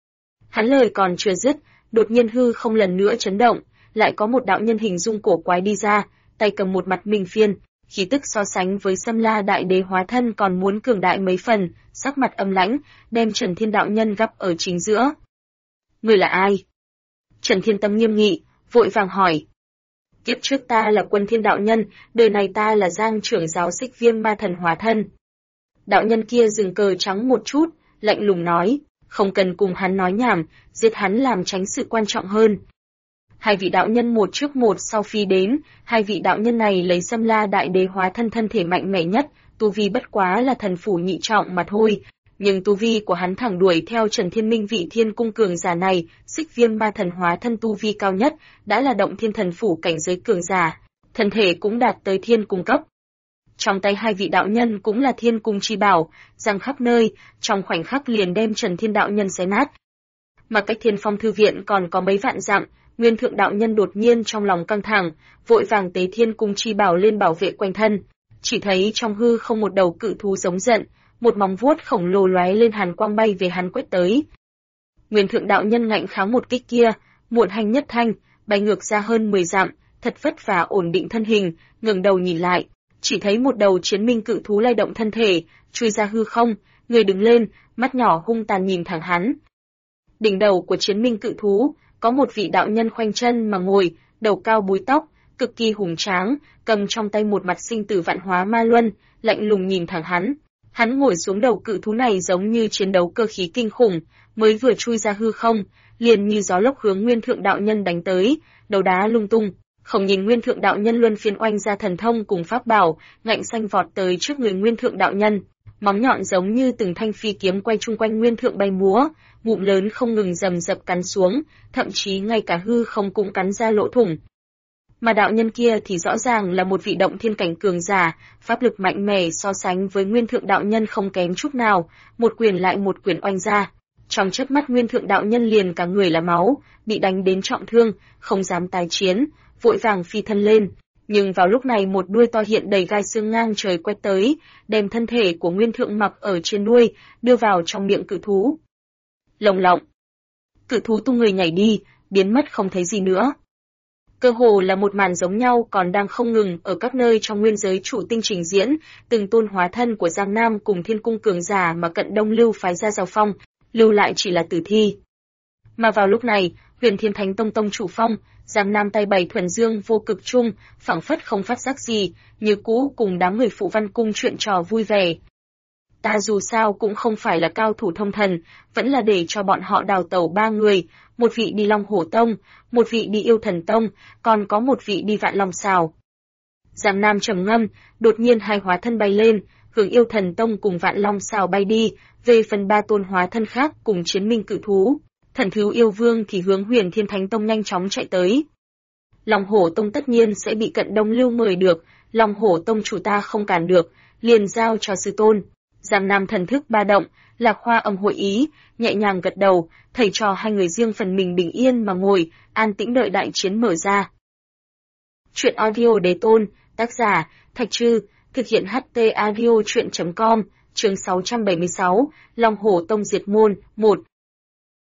Hắn lời còn chưa dứt, đột nhiên hư không lần nữa chấn động, lại có một đạo nhân hình dung cổ quái đi ra, tay cầm một mặt minh phiên, khí tức so sánh với Sâm La Đại Đế hóa thân còn muốn cường đại mấy phần, sắc mặt âm lãnh, đem Trần Thiên đạo nhân gắp ở chính giữa. Ngươi là ai? Trần Thiên tâm nghiêm nghị, vội vàng hỏi. Kiếp trước ta là Quân Thiên đạo nhân, đời này ta là Giang trưởng giáo Xích Viêm ma thần hóa thân. Đạo nhân kia dừng cờ trắng một chút, lạnh lùng nói, không cần cùng hắn nói nhảm, giết hắn làm tránh sự quan trọng hơn. Hai vị đạo nhân một trước một sau phi đến, hai vị đạo nhân này lấy Sâm La Đại Đế hóa thân thân thể mạnh mẽ nhất, tu vi bất quá là thần phủ nhị trọng mà thôi. Nhưng tu vi của hắn thẳng đuổi theo Trần Thiên Minh vị thiên cung cường giả này, Xích Viêm ma thần hóa thân tu vi cao nhất, đã là động thiên thần phủ cảnh giới cường giả, thân thể cũng đạt tới thiên cung cấp. Trong tay hai vị đạo nhân cũng là thiên cung chi bảo, giăng khắp nơi, trong khoảnh khắc liền đem Trần Thiên đạo nhân xé nát. Mà cách Thiên Phong thư viện còn có mấy vạn dặm, Nguyên Thượng đạo nhân đột nhiên trong lòng căng thẳng, vội vàng tế thiên cung chi bảo lên bảo vệ quanh thân. Chỉ thấy trong hư không một đầu cự thú giống giận, một móng vuốt khổng lồ lóe lên hàn quang bay về hắn quét tới. Nguyên Thượng đạo nhân ngạnh kháng một kích kia, muộn hành nhất thanh, bay ngược ra hơn 10 dặm, thật vất vả ổn định thân hình, ngẩng đầu nhìn lại, chỉ thấy một đầu chiến minh cự thú lay động thân thể, chui ra hư không, người đứng lên, mắt nhỏ hung tàn nhìn thẳng hắn. Đỉnh đầu của chiến minh cự thú, có một vị đạo nhân khoanh chân mà ngồi, đầu cao búi tóc, cực kỳ hùng tráng, cầm trong tay một mặt sinh tử vạn hóa ma luân, lạnh lùng nhìn thẳng hắn. Hắn ngồi xuống đầu cự thú này giống như chiến đấu cơ khí kinh khủng, mới vừa chui ra hư không, liền như gió lốc hướng Nguyên Thượng đạo nhân đánh tới, đầu đá lung tung. Không nhìn Nguyên Thượng đạo nhân luân phiên oanh ra thần thông cùng pháp bảo, ngạnh xanh vọt tới trước người Nguyên Thượng đạo nhân, móng nhọn giống như từng thanh phi kiếm quay chung quanh Nguyên Thượng bay múa, bụng lớn không ngừng rầm rập cắn xuống, thậm chí ngay cả hư không cũng cắn ra lỗ thủng. Mà đạo nhân kia thì rõ ràng là một vị động thiên cảnh cường giả, pháp lực mạnh mẽ so sánh với Nguyên Thượng đạo nhân không kém chút nào, một quyền lại một quyền oanh ra. Trong chớp mắt Nguyên Thượng đạo nhân liền cả người là máu, bị đánh đến trọng thương, không dám tái chiến, vội vàng phi thân lên. Nhưng vào lúc này một đuôi to hiện đầy gai xương ngang trời quét tới, đem thân thể của Nguyên Thượng mặc ở trên đuôi, đưa vào trong miệng cự thú. Lồng lộng. Cự thú tung người nhảy đi, biến mất không thấy gì nữa. Cơ hồ là một màn giống nhau còn đang không ngừng ở các nơi trong nguyên giới chủ tinh trình diễn, từng tôn hóa thân của Giang Nam cùng thiên cung cường giả mà Cận Đông Lưu phái ra giao phong, lưu lại chỉ là tử thi. Mà vào lúc này, Huyền Thiên Thánh Tông tông chủ Phong, Giang Nam tay bày thuần dương vô cực trung, phảng phất không phát giác gì, như cũ cùng đám người phụ văn cung chuyện trò vui vẻ. Ta dù sao cũng không phải là cao thủ thông thần, vẫn là để cho bọn họ đào tẩu 3 người, một vị đi Long Hổ Tông, một vị đi Yêu Thần Tông, còn có một vị đi Vạn Long Sào. Giang Nam trầm ngâm, đột nhiên hai hóa thân bay lên, hướng Yêu Thần Tông cùng Vạn Long Sào bay đi, về phần 3 tôn hóa thân khác cùng chiến minh cự thú. Thần thú yêu vương thì hướng Huyền Thiên Thánh Tông nhanh chóng chạy tới. Long Hổ Tông tất nhiên sẽ bị Cận Đông Lưu mời được, Long Hổ Tông chủ ta không cản được, liền giao cho sư tôn. Giang Nam thần thức ba động, Lạc Hoa âm hội ý, nhẹ nhàng gật đầu, thầy trò hai người riêng phần mình bình yên mà ngồi, an tĩnh đợi đại chiến mở ra. Chuyện audio Đế Tôn, tác giả, Thạch Trư, thực hiện HT audio chuyện.com, chương 676, Long Hổ Tông diệt môn, 1.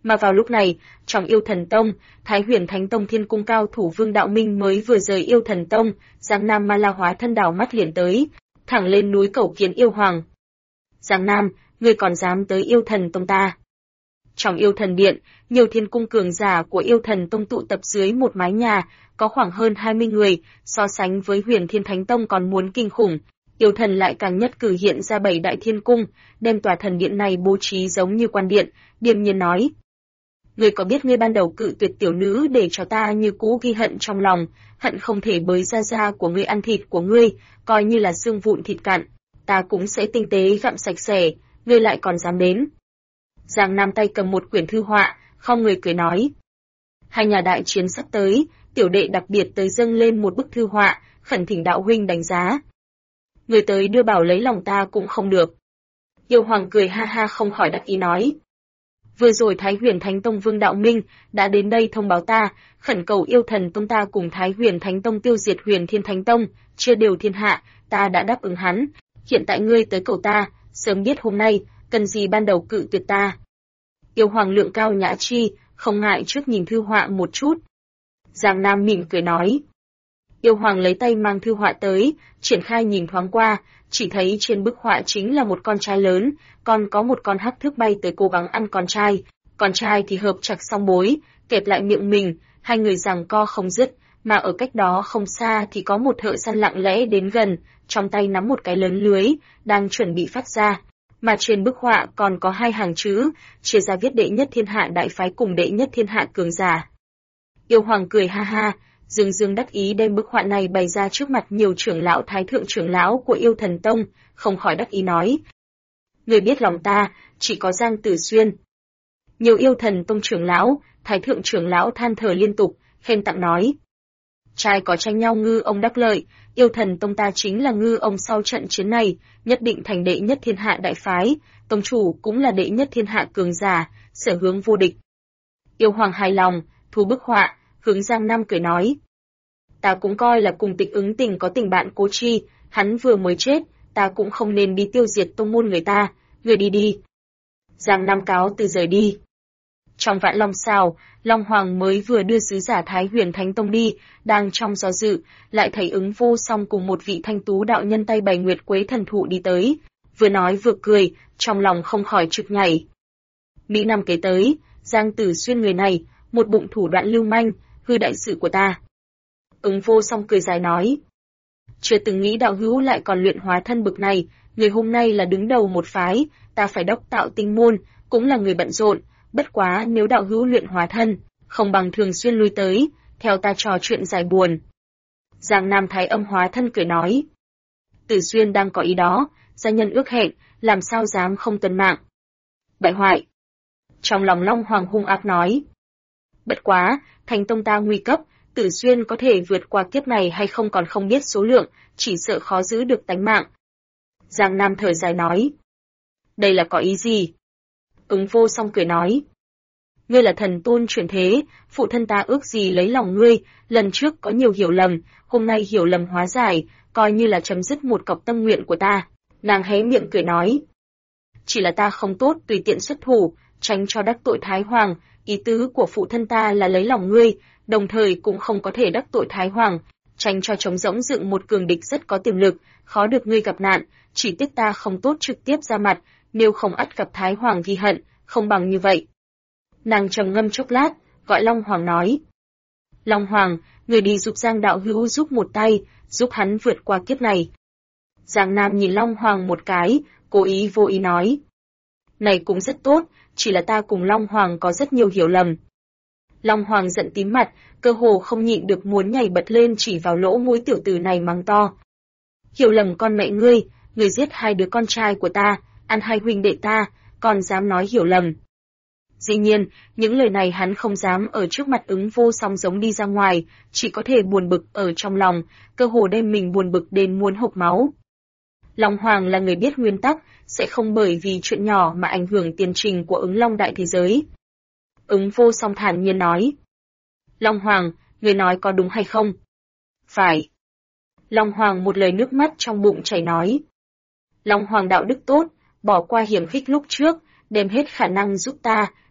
Mà vào lúc này, trong Yêu Thần Tông, Thái Huyền Thánh Tông Thiên Cung cao thủ Vương Đạo Minh mới vừa rời Yêu Thần Tông, Giang Nam Ma La hóa thân đảo mắt liền tới, thẳng lên núi cầu kiến yêu hoàng. Giang Nam, ngươi còn dám tới Yêu Thần Tông ta? Trong Yêu Thần Điện, nhiều thiên cung cường giả của Yêu Thần Tông tụ tập dưới một mái nhà, có khoảng hơn 20 người, so sánh với Huyền Thiên Thánh Tông còn muốn kinh khủng. Yêu Thần lại càng nhất cử hiện ra 7 đại thiên cung, đem tòa thần điện này bố trí giống như quan điện, điềm nhiên nói: ngươi có biết ngươi ban đầu cự tuyệt tiểu nữ để cho ta như cũ ghi hận trong lòng, hận không thể bới ra da của ngươi ăn thịt của ngươi, coi như là xương vụn thịt cạn, ta cũng sẽ tinh tế gặm sạch sẽ, ngươi lại còn dám đến. Giang Nam tay cầm một quyển thư họa, không người cười nói: hai nhà đại chiến sắp tới, tiểu đệ đặc biệt tới dâng lên một bức thư họa, khẩn thỉnh đạo huynh đánh giá. Người tới đưa bảo lấy lòng ta cũng không được. Yêu Hoàng cười ha ha không khỏi đắc ý nói: vừa rồi Thái Huyền Thánh Tông Vương Đạo Minh đã đến đây thông báo ta, khẩn cầu Yêu Thần Tông ta cùng Thái Huyền Thánh Tông tiêu diệt Huyền Thiên Thánh Tông, chia đều thiên hạ, ta đã đáp ứng hắn. Hiện tại ngươi tới cầu ta, sớm biết hôm nay, cần gì ban đầu cự tuyệt ta. Yêu Hoàng lượng cao nhã chi, không ngại trước nhìn thư họa một chút. Giang Nam mỉm cười nói. Yêu Hoàng lấy tay mang thư họa tới, triển khai nhìn thoáng qua, chỉ thấy trên bức họa chính là một con trai lớn, còn có một con hắc thước bay tới cố gắng ăn con trai thì hợp chặt song bối, kẹp lại miệng mình, hai người giằng co không dứt, mà ở cách đó không xa thì có một thợ săn lặng lẽ đến gần, trong tay nắm một cái lớn lưới, đang chuẩn bị phát ra. Mà trên bức họa còn có hai hàng chữ, chia ra viết đệ nhất thiên hạ đại phái cùng đệ nhất thiên hạ cường giả. Yêu Hoàng cười ha ha, dương dương đắc ý đem bức họa này bày ra trước mặt nhiều trưởng lão thái thượng trưởng lão của Yêu Thần Tông, không khỏi đắc ý nói: người biết lòng ta, chỉ có Giang Tử Xuyên. Nhiều Yêu Thần Tông trưởng lão, thái thượng trưởng lão than thở liên tục, khen tặng nói: trai có tranh nhau ngư ông đắc lợi, Yêu Thần Tông ta chính là ngư ông sau trận chiến này, nhất định thành đệ nhất thiên hạ đại phái, tông chủ cũng là đệ nhất thiên hạ cường giả, sở hướng vô địch. Yêu Hoàng hài lòng, thu bức họa, hướng Giang Nam cười nói: ta cũng coi là cùng Tịch Ứng Tình có tình bạn cố chi, hắn vừa mới chết, ta cũng không nên đi tiêu diệt tông môn người ta, người đi đi. Giang Nam cáo từ rời đi. Trong Vạn Long Sào, Long Hoàng mới vừa đưa sứ giả Thái Huyền Thánh Tông đi, đang trong do dự, lại thấy Ứng Vô Song cùng một vị thanh tú đạo nhân tay bày nguyệt quế thần thụ đi tới, vừa nói vừa cười, trong lòng không khỏi trực nhảy. Mỹ Nam kế tới, Giang Tử Xuyên người này, một bụng thủ đoạn lưu manh, hư đại sự của ta. Ứng Vô Song cười dài nói: chưa từng nghĩ đạo hữu lại còn luyện hóa thân bực này, người hôm nay là đứng đầu một phái, ta phải đốc tạo tinh môn, cũng là người bận rộn, bất quá nếu đạo hữu luyện hóa thân, không bằng thường xuyên lui tới, theo ta trò chuyện giải buồn. Giang Nam Thái Âm hóa thân cười nói: Tử Xuyên đang có ý đó, gia nhân ước hẹn, làm sao dám không tuân mạng. Bại hoại. Trong lòng Long Hoàng hung ác nói: bất quá, Thánh Tông ta nguy cấp, Tử Xuyên có thể vượt qua kiếp này hay không còn không biết số lượng, chỉ sợ khó giữ được tánh mạng. Giang Nam thở dài nói: đây là có ý gì? Ứng Vô Song cười nói: ngươi là thần tôn chuyển thế, phụ thân ta ước gì lấy lòng ngươi, lần trước có nhiều hiểu lầm, hôm nay hiểu lầm hóa giải, coi như là chấm dứt một cọc tâm nguyện của ta. Nàng hé miệng cười nói: chỉ là ta không tốt tùy tiện xuất thủ, tránh cho đắc tội Thái Hoàng, ý tứ của phụ thân ta là lấy lòng ngươi, đồng thời cũng không có thể đắc tội Thái Hoàng, tránh cho trống rỗng dựng một cường địch rất có tiềm lực, khó được ngươi gặp nạn, chỉ tiếc ta không tốt trực tiếp ra mặt, nếu không ắt gặp Thái Hoàng ghi hận, không bằng như vậy. Nàng trầm ngâm chốc lát, gọi Long Hoàng nói: Long Hoàng, người đi giúp Giang đạo hữu giúp một tay, giúp hắn vượt qua kiếp này. Giang Nam nhìn Long Hoàng một cái, cố ý vô ý nói: này cũng rất tốt, chỉ là ta cùng Long Hoàng có rất nhiều hiểu lầm. Long Hoàng giận tím mặt, cơ hồ không nhịn được muốn nhảy bật lên chỉ vào lỗ mũi tiểu tử này mắng to: hiểu lầm con mẹ ngươi giết hai đứa con trai của ta, ăn hai huynh đệ ta, còn dám nói hiểu lầm. Dĩ nhiên, những lời này hắn không dám ở trước mặt Ứng Vô Song giống đi ra ngoài, chỉ có thể buồn bực ở trong lòng, cơ hồ đem mình buồn bực đến muốn hộc máu. Long Hoàng là người biết nguyên tắc, sẽ không bởi vì chuyện nhỏ mà ảnh hưởng tiến trình của Ứng Long đại thế giới. Ứng Vô Song thản nhiên nói: Long Hoàng, người nói có đúng hay không? Phải. Long Hoàng một lời nước mắt trong bụng chảy nói: Long Hoàng đạo đức tốt, bỏ qua hiểm khích lúc trước, đem hết khả năng giúp ta,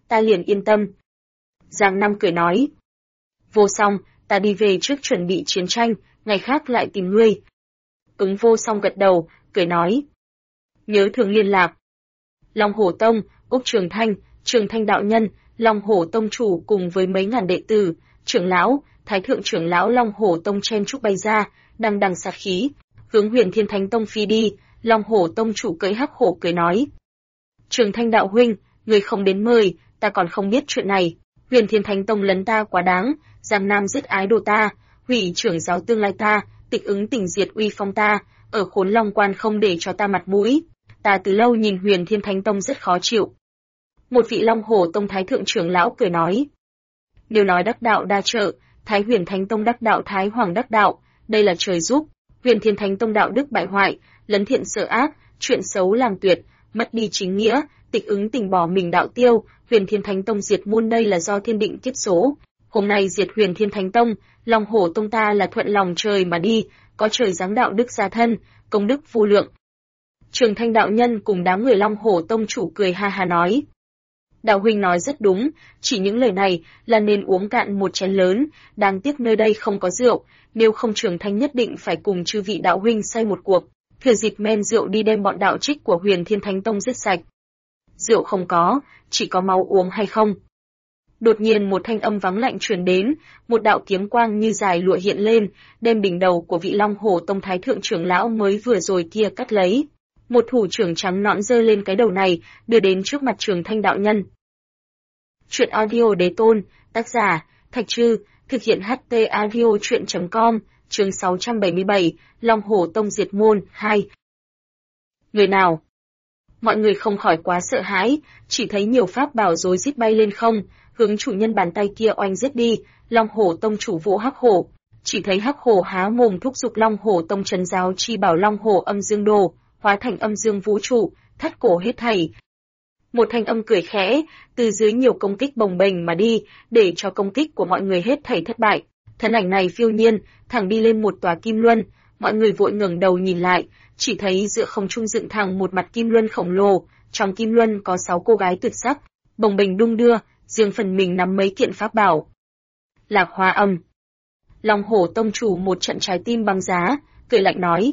ta liền yên tâm. Giang Nam cười nói. Vô Song, ta đi về trước chuẩn bị chiến tranh, ngày khác lại tìm ngươi. Ứng Vô Song gật đầu, cười nói. Nhớ thường liên lạc. Long Hổ Tông, Úc Trường Thanh đạo nhân, Long Hổ Tông chủ cùng với mấy ngàn đệ tử, trưởng lão, thái thượng trưởng lão Long Hổ Tông chen trúc bay ra, đằng đằng sát khí, hướng Huyền Thiên Thánh Tông phi đi. Long Hổ Tông chủ cưỡi hắc hổ cười nói. Trường Thanh đạo huynh, người không đến mời, ta còn không biết chuyện này. Huyền Thiên Thánh Tông lấn ta quá đáng, Giang Nam giết ái đồ ta, hủy trưởng giáo tương lai ta, tịch ứng tỉnh diệt uy phong ta, ở Khốn Long Quan không để cho ta mặt mũi. Ta từ lâu nhìn Huyền Thiên Thánh Tông rất khó chịu. Một vị Long Hổ Tông thái thượng trưởng lão cười nói. Nếu nói đắc đạo đa trợ, Thái Huyền Thánh Tông đắc đạo Thái Hoàng đắc đạo, đây là trời giúp. Huyền Thiên Thánh Tông đạo đức bại hoại, lấn thiện sợ ác, chuyện xấu làm tuyệt, mất đi chính nghĩa, tịch ứng tình bỏ mình đạo tiêu, Huyền Thiên Thánh Tông diệt môn đây là do thiên định kiếp số. Hôm nay diệt Huyền Thiên Thánh Tông, Long Hổ Tông ta là thuận lòng trời mà đi, có trời giáng đạo đức gia thân, công đức vô lượng. Trường Thanh đạo nhân cùng đám người Long Hổ Tông chủ cười ha ha nói. Đạo huynh nói rất đúng, chỉ những lời này là nên uống cạn một chén lớn, đáng tiếc nơi đây không có rượu, nếu không Trường Thanh nhất định phải cùng chư vị đạo huynh say một cuộc, thừa dịp men rượu đi đem bọn đạo trích của Huyền Thiên Thánh Tông giết sạch. Rượu không có, chỉ có máu uống hay không? Đột nhiên một thanh âm vắng lạnh truyền đến, một đạo kiếm quang như dài lụa hiện lên, đem đỉnh đầu của vị Long Hổ Tông thái thượng trưởng lão mới vừa rồi kia cắt lấy. Một thủ trưởng trắng nõn giơ lên cái đầu này, đưa đến trước mặt Trường Thanh đạo nhân. Truyện audio đế tôn, tác giả, Thạch Trư, thực hiện HT audio truyện.com, chương 677, Long Hổ Tông diệt môn, 2. Người nào? Mọi người không khỏi quá sợ hãi, chỉ thấy nhiều pháp bảo rối rít bay lên không, hướng chủ nhân bàn tay kia oanh giết đi. Long Hổ Tông chủ vũ hắc hổ, chỉ thấy hắc hổ há mồm thúc giục Long Hổ Tông trấn giáo chi bảo Long Hổ âm dương đồ, hóa thành âm dương vũ trụ, thắt cổ hết thảy. Một thanh âm cười khẽ, từ dưới nhiều công kích bồng bềnh mà đi, để cho công kích của mọi người hết thảy thất bại. Thân ảnh này phiêu nhiên, thẳng đi lên một tòa kim luân, mọi người vội ngẩng đầu nhìn lại, chỉ thấy giữa không trung dựng thẳng một mặt kim luân khổng lồ, trong kim luân có 6 cô gái tuyệt sắc, bồng bềnh đung đưa, riêng phần mình nắm mấy kiện pháp bảo. Lạc Hoa Âm. Long Hổ Tông chủ một trận trái tim băng giá, cười lạnh nói: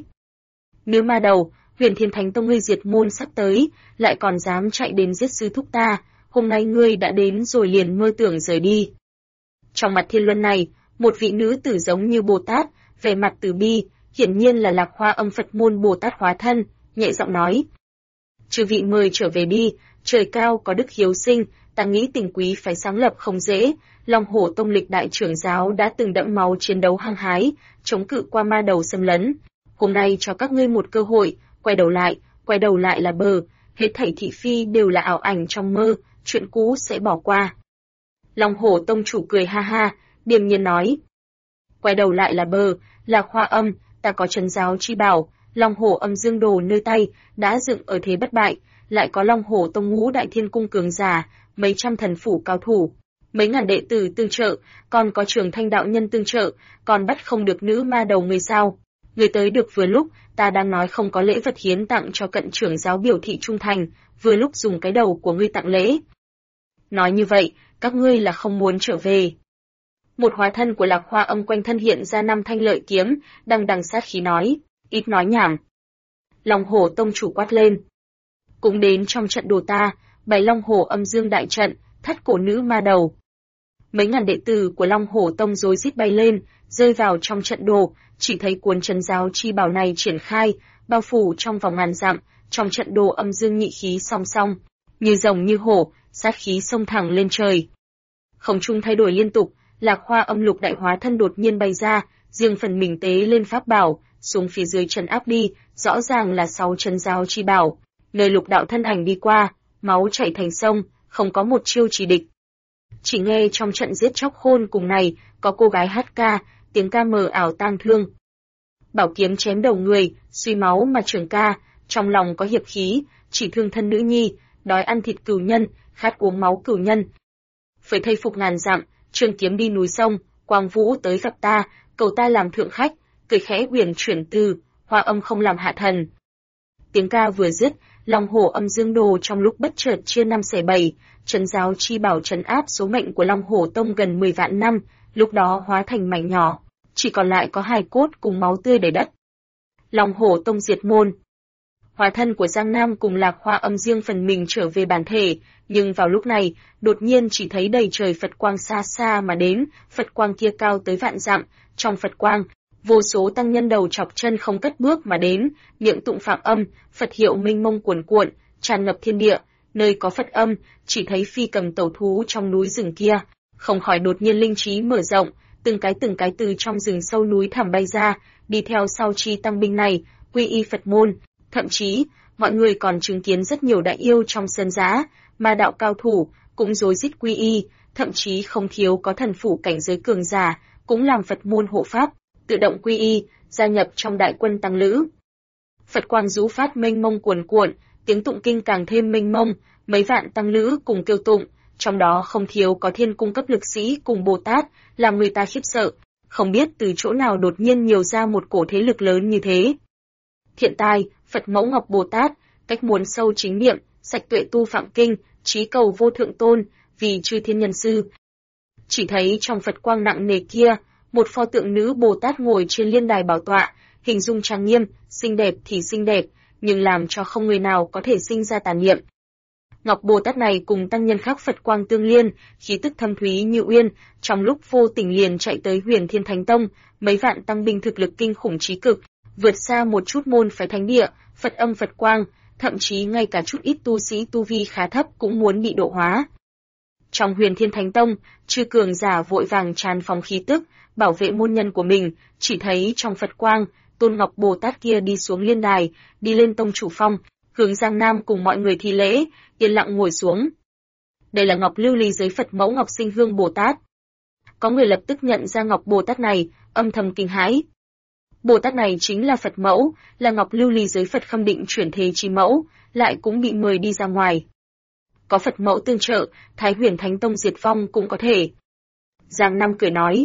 Nữ ma đầu, Huyền Thiên Thánh Tông ngươi diệt môn sắp tới, lại còn dám chạy đến giết sư thúc ta, hôm nay ngươi đã đến rồi liền mơ tưởng rời đi. Trong mặt thiên luân này, một vị nữ tử giống như Bồ Tát, vẻ mặt từ bi, hiển nhiên là Lạc Hoa Âm Phật môn Bồ Tát hóa thân, nhẹ giọng nói: Chư vị mời trở về đi, trời cao có đức hiếu sinh, ta nghĩ tình quý phải sáng lập không dễ. Long Hổ Tông lịch đại trưởng giáo đã từng đẫm máu chiến đấu hăng hái, chống cự qua ma đầu xâm lấn. Hôm nay cho các ngươi một cơ hội, quay đầu lại là bờ, hết thảy thị phi đều là ảo ảnh trong mơ, chuyện cũ sẽ bỏ qua. Long Hổ Tông chủ cười ha ha, điềm nhiên nói: Quay đầu lại là bờ, Lạc Hoa Âm, ta có trấn giáo chi bảo, Long Hổ âm dương đồ nơi tay, đã dựng ở thế bất bại, lại có Long Hổ Tông ngũ đại thiên cung cường giả, mấy trăm thần phủ cao thủ, mấy ngàn đệ tử tương trợ, còn có Trường Thanh đạo nhân tương trợ, còn bắt không được nữ ma đầu người sao? Người tới được vừa lúc, ta đang nói không có lễ vật hiến tặng cho cận trưởng giáo biểu thị trung thành, vừa lúc dùng cái đầu của ngươi tặng lễ. Nói như vậy, các ngươi là không muốn trở về. Một hóa thân của Lạc Hoa Âm quanh thân hiện ra 5 thanh lợi kiếm, đằng đằng sát khí nói, ít nói nhảm. Long Hổ Tông chủ quát lên. Cũng đến trong trận đồ ta, bày Long Hổ âm dương đại trận, thắt cổ nữ ma đầu. Mấy ngàn đệ tử của Long Hổ Tông rối rít bay lên, rơi vào trong trận đồ, chỉ thấy cuốn trấn giáo chi bảo này triển khai, bao phủ trong vòng ngàn dặm, trong trận đồ âm dương nhị khí song song, như rồng như hổ, sát khí xông thẳng lên trời. Không trung thay đổi liên tục, Lạc Hoa Âm lục đại hóa thân đột nhiên bay ra, riêng phần mình tế lên pháp bảo, xuống phía dưới trấn áp đi, rõ ràng là 6 trấn giáo chi bảo, nơi lục đạo thân ảnh đi qua, máu chảy thành sông, không có một chiêu chỉ địch. Chỉ nghe trong trận giết chóc khôn cùng này, có cô gái hát ca, tiếng ca mờ ảo tang thương. Bảo kiếm chém đầu người, suy máu mà trường ca, trong lòng có hiệp khí, chỉ thương thân nữ nhi, đói ăn thịt cừu nhân, khát uống máu cừu nhân. Phải thây phục ngàn dặm, trường kiếm đi núi sông, Quang Vũ tới gặp ta, cầu ta làm thượng khách, cười khẽ huyền chuyển từ, Hoa Âm không làm hạ thần. Tiếng ca vừa dứt, Long Hổ Âm Dương Đồ trong lúc bất chợt chia 5 xẻ 7, trấn giáo chi bảo trấn áp số mệnh của Long Hổ Tông gần 10 vạn năm, lúc đó hóa thành mảnh nhỏ, chỉ còn lại có hài cốt cùng máu tươi đầy đất. Long Hổ Tông diệt môn. Hóa thân của Giang Nam cùng Lạc Hoa Âm riêng phần mình trở về bản thể, nhưng vào lúc này, đột nhiên chỉ thấy đầy trời Phật quang xa xa mà đến, Phật quang kia cao tới vạn dặm, trong Phật quang, vô số tăng nhân đầu chọc chân không cất bước mà đến, miệng tụng phạm âm, Phật hiệu mênh mông cuồn cuộn, tràn ngập thiên địa, nơi có Phật âm, chỉ thấy phi cầm tẩu thú trong núi rừng kia, không khỏi đột nhiên linh trí mở rộng, từng cái từ trong rừng sâu núi thẳm bay ra, đi theo sau chi tăng binh này, quy y Phật môn. Thậm chí, mọi người còn chứng kiến rất nhiều đại yêu trong sơn giã, ma đạo cao thủ, cũng rối rít quy y, thậm chí không thiếu có thần phủ cảnh giới cường giả, cũng làm Phật môn hộ pháp, tự động quy y, gia nhập trong đại quân tăng lữ. Phật quang rũ phát mênh mông cuồn cuộn, tiếng tụng kinh càng thêm mênh mông, mấy vạn tăng lữ cùng kêu tụng, trong đó không thiếu có thiên cung cấp lực sĩ cùng Bồ Tát, làm người ta khiếp sợ, không biết từ chỗ nào đột nhiên nhiều ra một cổ thế lực lớn như thế. Thiện tai, Phật mẫu Ngọc Bồ Tát, cách muốn sâu chính niệm, sạch tuệ tu phạm kinh, trí cầu vô thượng tôn, vì chư thiên nhân sư. Chỉ thấy trong Phật quang nặng nề kia, một pho tượng nữ Bồ Tát ngồi trên liên đài bảo tọa, hình dung trang nghiêm, xinh đẹp thì xinh đẹp, nhưng làm cho không người nào có thể sinh ra tà niệm. Ngọc Bồ Tát này cùng tăng nhân khác Phật quang tương liên, khí tức thâm thúy như uyên, trong lúc vô tình liền chạy tới Huyền Thiên Thánh Tông, mấy vạn tăng binh thực lực kinh khủng trí cực, vượt xa một chút môn phái thánh địa, Phật âm Phật quang, thậm chí ngay cả chút ít tu sĩ tu vi khá thấp cũng muốn bị độ hóa. Trong Huyền Thiên Thánh Tông, chư cường giả vội vàng tràn phóng khí tức, bảo vệ môn nhân của mình, chỉ thấy trong Phật quang, Tôn Ngọc Bồ Tát kia đi xuống liên đài, đi lên tông chủ phong, hướng Giang Nam cùng mọi người thi lễ, yên lặng ngồi xuống. Đây là Ngọc Lưu Ly giới Phật mẫu Ngọc Sinh Hương Bồ Tát. Có người lập tức nhận ra Ngọc Bồ Tát này, âm thầm kinh hãi. Bồ Tát này chính là Phật mẫu, là Ngọc Lưu Ly giới Phật khâm định chuyển thế chi mẫu, lại cũng bị mời đi ra ngoài. Có Phật mẫu tương trợ, Thái Huyền Thánh Tông diệt vong cũng có thể. Giang Nam cười nói.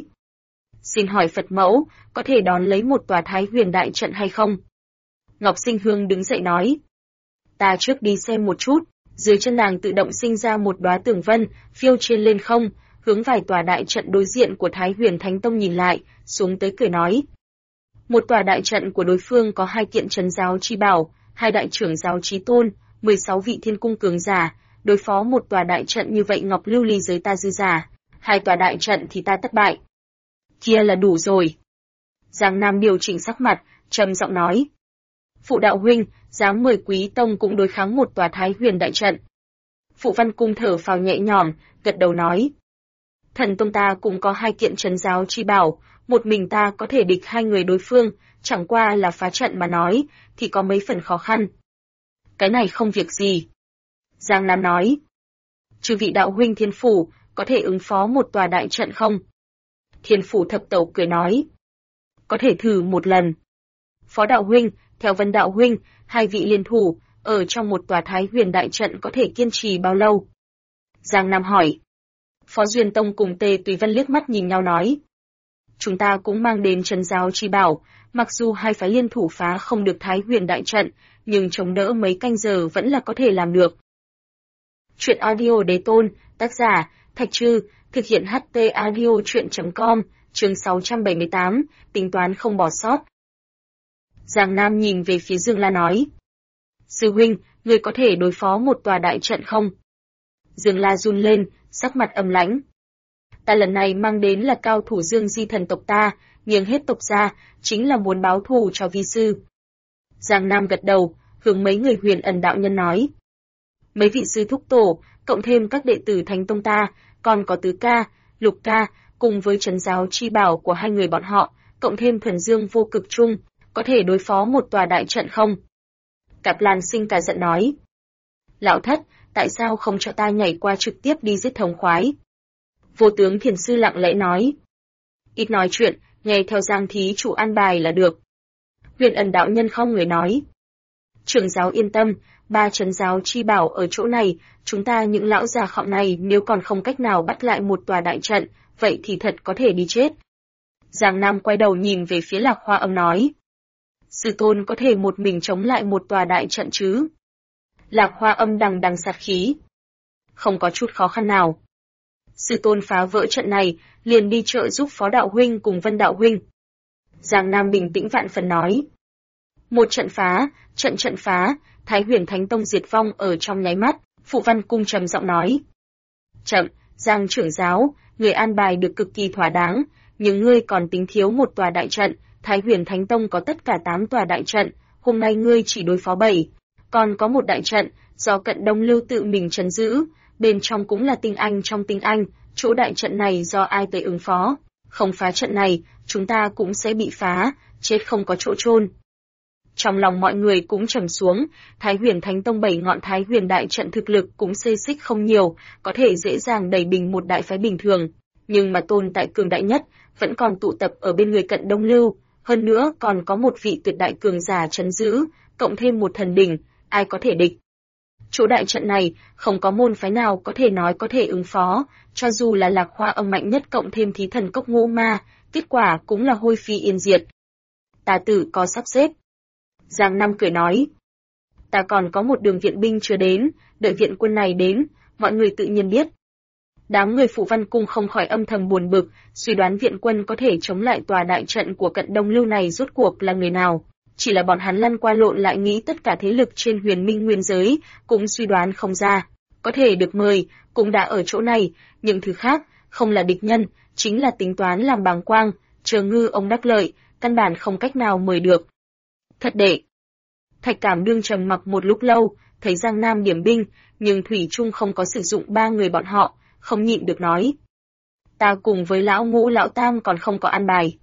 Xin hỏi Phật mẫu, có thể đón lấy một tòa Thái Huyền đại trận hay không? Ngọc Sinh Hương đứng dậy nói. Ta trước đi xem một chút, dưới chân nàng tự động sinh ra một đóa tường vân, phiêu trên lên không, hướng vài tòa đại trận đối diện của Thái Huyền Thánh Tông nhìn lại, xuống tới cười nói. Một tòa đại trận của đối phương có 2 kiện trấn giáo chi bảo, 2 đại trưởng giáo chí tôn, 16 vị thiên cung cường giả, đối phó một tòa đại trận như vậy Ngọc Lưu Ly giới ta dư giả, 2 tòa đại trận thì ta thất bại. Kia là đủ rồi. Giang Nam điều chỉnh sắc mặt, trầm giọng nói. Phụ đạo huynh, dám mời Quý Tông cũng đối kháng một tòa Thái Huyền đại trận. Phụ Văn Cung thở phào nhẹ nhõm, gật đầu nói. Thần Tông ta cũng có 2 kiện trấn giáo chi bảo, một mình ta có thể địch 2 người đối phương, chẳng qua là phá trận mà nói, thì có mấy phần khó khăn. Cái này không việc gì. Giang Nam nói. Chư vị đạo huynh Thiên Phủ, có thể ứng phó một tòa đại trận không? Thiên Phủ Thập Tẩu cười nói. Có thể thử một lần. Phó đạo huynh, theo Vân đạo huynh, 2 vị liên thủ, ở trong một tòa Thái Huyền đại trận có thể kiên trì bao lâu? Giang Nam hỏi. Phó Duyên Tông cùng Tề Tùy Vân liếc mắt nhìn nhau nói. Chúng ta cũng mang đến trấn giáo chi bảo, mặc dù 2 phái liên thủ phá không được Thái Huyền đại trận, nhưng chống đỡ mấy canh giờ vẫn là có thể làm được. Chuyện audio Đế Tôn, tác giả, Thạch Trư, thực hiện HT audio chuyện.com, chương 678, tính toán không bỏ sót. Giang Nam nhìn về phía Dương La nói. Sư huynh, người có thể đối phó một tòa đại trận không? Dương La run lên, sắc mặt âm lãnh. Ta lần này mang đến là cao thủ Dương Di thần tộc ta, nghiêng hết tộc ra, chính là muốn báo thù cho vi sư. Giang Nam gật đầu, hướng mấy người Huyền Ẩn đạo nhân nói. Mấy vị sư thúc tổ, cộng thêm các đệ tử Thánh Tông ta, còn có Tứ Ca, Lục Ca, cùng với trấn giáo chi bảo của 2 người bọn họ, cộng thêm Thuần Dương vô cực chung, có thể đối phó một tòa đại trận không? Cạp Lan Sinh cả giận nói. Lão thất, tại sao không cho ta nhảy qua trực tiếp đi giết thống khoái? Vô tướng Thiền Sư lặng lẽ nói. Ít nói chuyện, nghe theo Giang thí chủ an bài là được. Huyền Ẩn đạo nhân không người nói. Trưởng giáo yên tâm, 3 trấn giáo chi bảo ở chỗ này, chúng ta những lão già khọm này nếu còn không cách nào bắt lại một tòa đại trận, vậy thì thật có thể đi chết. Giang Nam quay đầu nhìn về phía Lạc Hoa Âm nói. Sư tôn có thể một mình chống lại một tòa đại trận chứ? Lạc Hoa âm đằng đằng sát khí. Không có chút khó khăn nào. Sư tôn phá vỡ trận này, liền đi trợ giúp Phó đạo huynh cùng Vân đạo huynh. Giang Nam bình tĩnh vạn phần nói. Một trận phá, trận phá, Thái Huyền Thánh Tông diệt vong ở trong nháy mắt, Phụ Văn Cung trầm giọng nói. Chậm, Giang trưởng giáo, người an bài được cực kỳ thỏa đáng, nhưng ngươi còn tính thiếu một tòa đại trận, Thái Huyền Thánh Tông có tất cả 8 tòa đại trận, hôm nay ngươi chỉ đối phó 7. Còn có một đại trận, do Cận Đông Lưu tự mình trấn giữ, bên trong cũng là tinh anh trong tinh anh, chỗ đại trận này do ai tới ứng phó. Không phá trận này, chúng ta cũng sẽ bị phá, chết không có chỗ chôn. Trong lòng mọi người cũng trầm xuống, Thái Huyền Thánh Tông 7 ngọn Thái Huyền đại trận thực lực cũng xê xích không nhiều, có thể dễ dàng đẩy bình một đại phái bình thường, nhưng mà tồn tại cường đại nhất vẫn còn tụ tập ở bên người Cận Đông Lưu, hơn nữa còn có một vị tuyệt đại cường giả trấn giữ, cộng thêm một thần đỉnh, ai có thể địch. Chỗ đại trận này, không có môn phái nào có thể nói có thể ứng phó, cho dù là Lạc Hoa âm mạnh nhất cộng thêm thí thần cốc ngũ ma, kết quả cũng là hôi phi yên diệt. Ta tự có sắp xếp. Giang Nam cười nói. Ta còn có một đường viện binh chưa đến, đợi viện quân này đến, mọi người tự nhiên biết. Đám người Phụ Văn Cung không khỏi âm thầm buồn bực, suy đoán viện quân có thể chống lại tòa đại trận của Cận Đông Lưu này rốt cuộc là người nào. Chỉ là bọn hắn lăn qua lộn lại nghĩ tất cả thế lực trên Huyền Minh nguyên giới, cũng suy đoán không ra. Có thể được mời, cũng đã ở chỗ này, những thứ khác, không là địch nhân, chính là tính toán làm bàng quang, chờ ngư ông đắc lợi, căn bản không cách nào mời được. Thật đệ. Thạch Cảm Đương trầm mặc một lúc lâu, thấy Giang Nam điểm binh, nhưng Thủy Trung không có sử dụng 3 người bọn họ, không nhịn được nói. Ta cùng với lão Ngũ lão Tam còn không có an bài.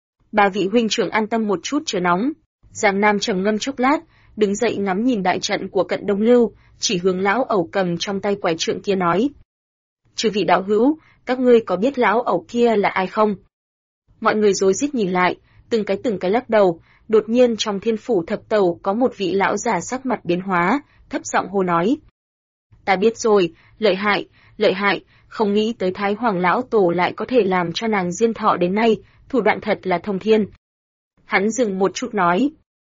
3 vị huynh trưởng an tâm một chút chờ nóng. Giang Nam trầm ngâm chốc lát, đứng dậy ngắm nhìn đại trận của Cận Đông Lưu, chỉ hướng lão ẩu cầm trong tay quải trượng kia nói. Chư vị đạo hữu, các ngươi có biết lão ẩu kia là ai không? Mọi người rối rít nhìn lại, từng cái lắc đầu, đột nhiên trong Thiên Phủ Thập Tẩu có một vị lão già sắc mặt biến hóa, thấp giọng hô nói. Ta biết rồi, lợi hại, không nghĩ tới Thái Hoàng lão tổ lại có thể làm cho nàng diên thọ đến nay, thủ đoạn thật là thông thiên. Hắn dừng một chút nói.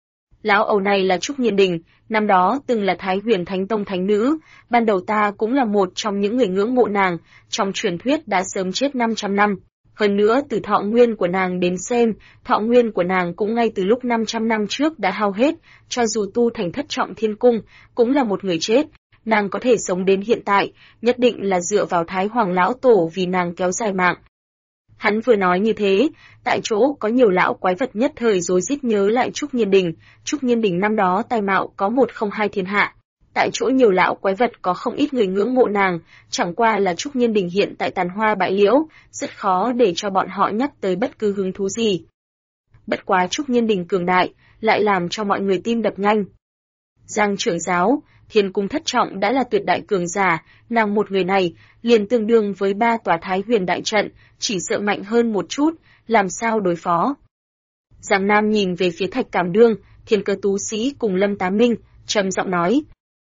Lão ẩu này là Trúc Nhiên Đình, năm đó từng là Thái Huyền Thánh Tông thánh nữ, ban đầu ta cũng là một trong những người ngưỡng mộ nàng, trong truyền thuyết đã sớm chết 500 năm. Hơn nữa từ thọ nguyên của nàng đến xem, thọ nguyên của nàng cũng ngay từ lúc 500 năm trước đã hao hết, cho dù tu thành thất trọng thiên cung, cũng là một người chết. Nàng có thể sống đến hiện tại, nhất định là dựa vào Thái Hoàng lão tổ vì nàng kéo dài mạng. Hắn vừa nói như thế, tại chỗ có nhiều lão quái vật nhất thời rối rít nhớ lại Trúc Nhiên Đình. Trúc Nhiên Đình năm đó tài mạo có 102 thiên hạ. Tại chỗ nhiều lão quái vật có không ít người ngưỡng mộ nàng, chẳng qua là Trúc Nhiên Đình hiện tại tàn hoa bại liễu, rất khó để cho bọn họ nhắc tới bất cứ hứng thú gì. Bất quá Trúc Nhiên Đình cường đại, lại làm cho mọi người tim đập nhanh. Giang trưởng giáo, Thiên Cung thất trọng đã là tuyệt đại cường giả, nàng một người này, liền tương đương với 3 tòa Thái Huyền đại trận, chỉ sợ mạnh hơn một chút, làm sao đối phó. Giang Nam nhìn về phía Thạch Cảm Đương, Thiên Cơ Tú Sĩ cùng Lâm Tá Minh, trầm giọng nói.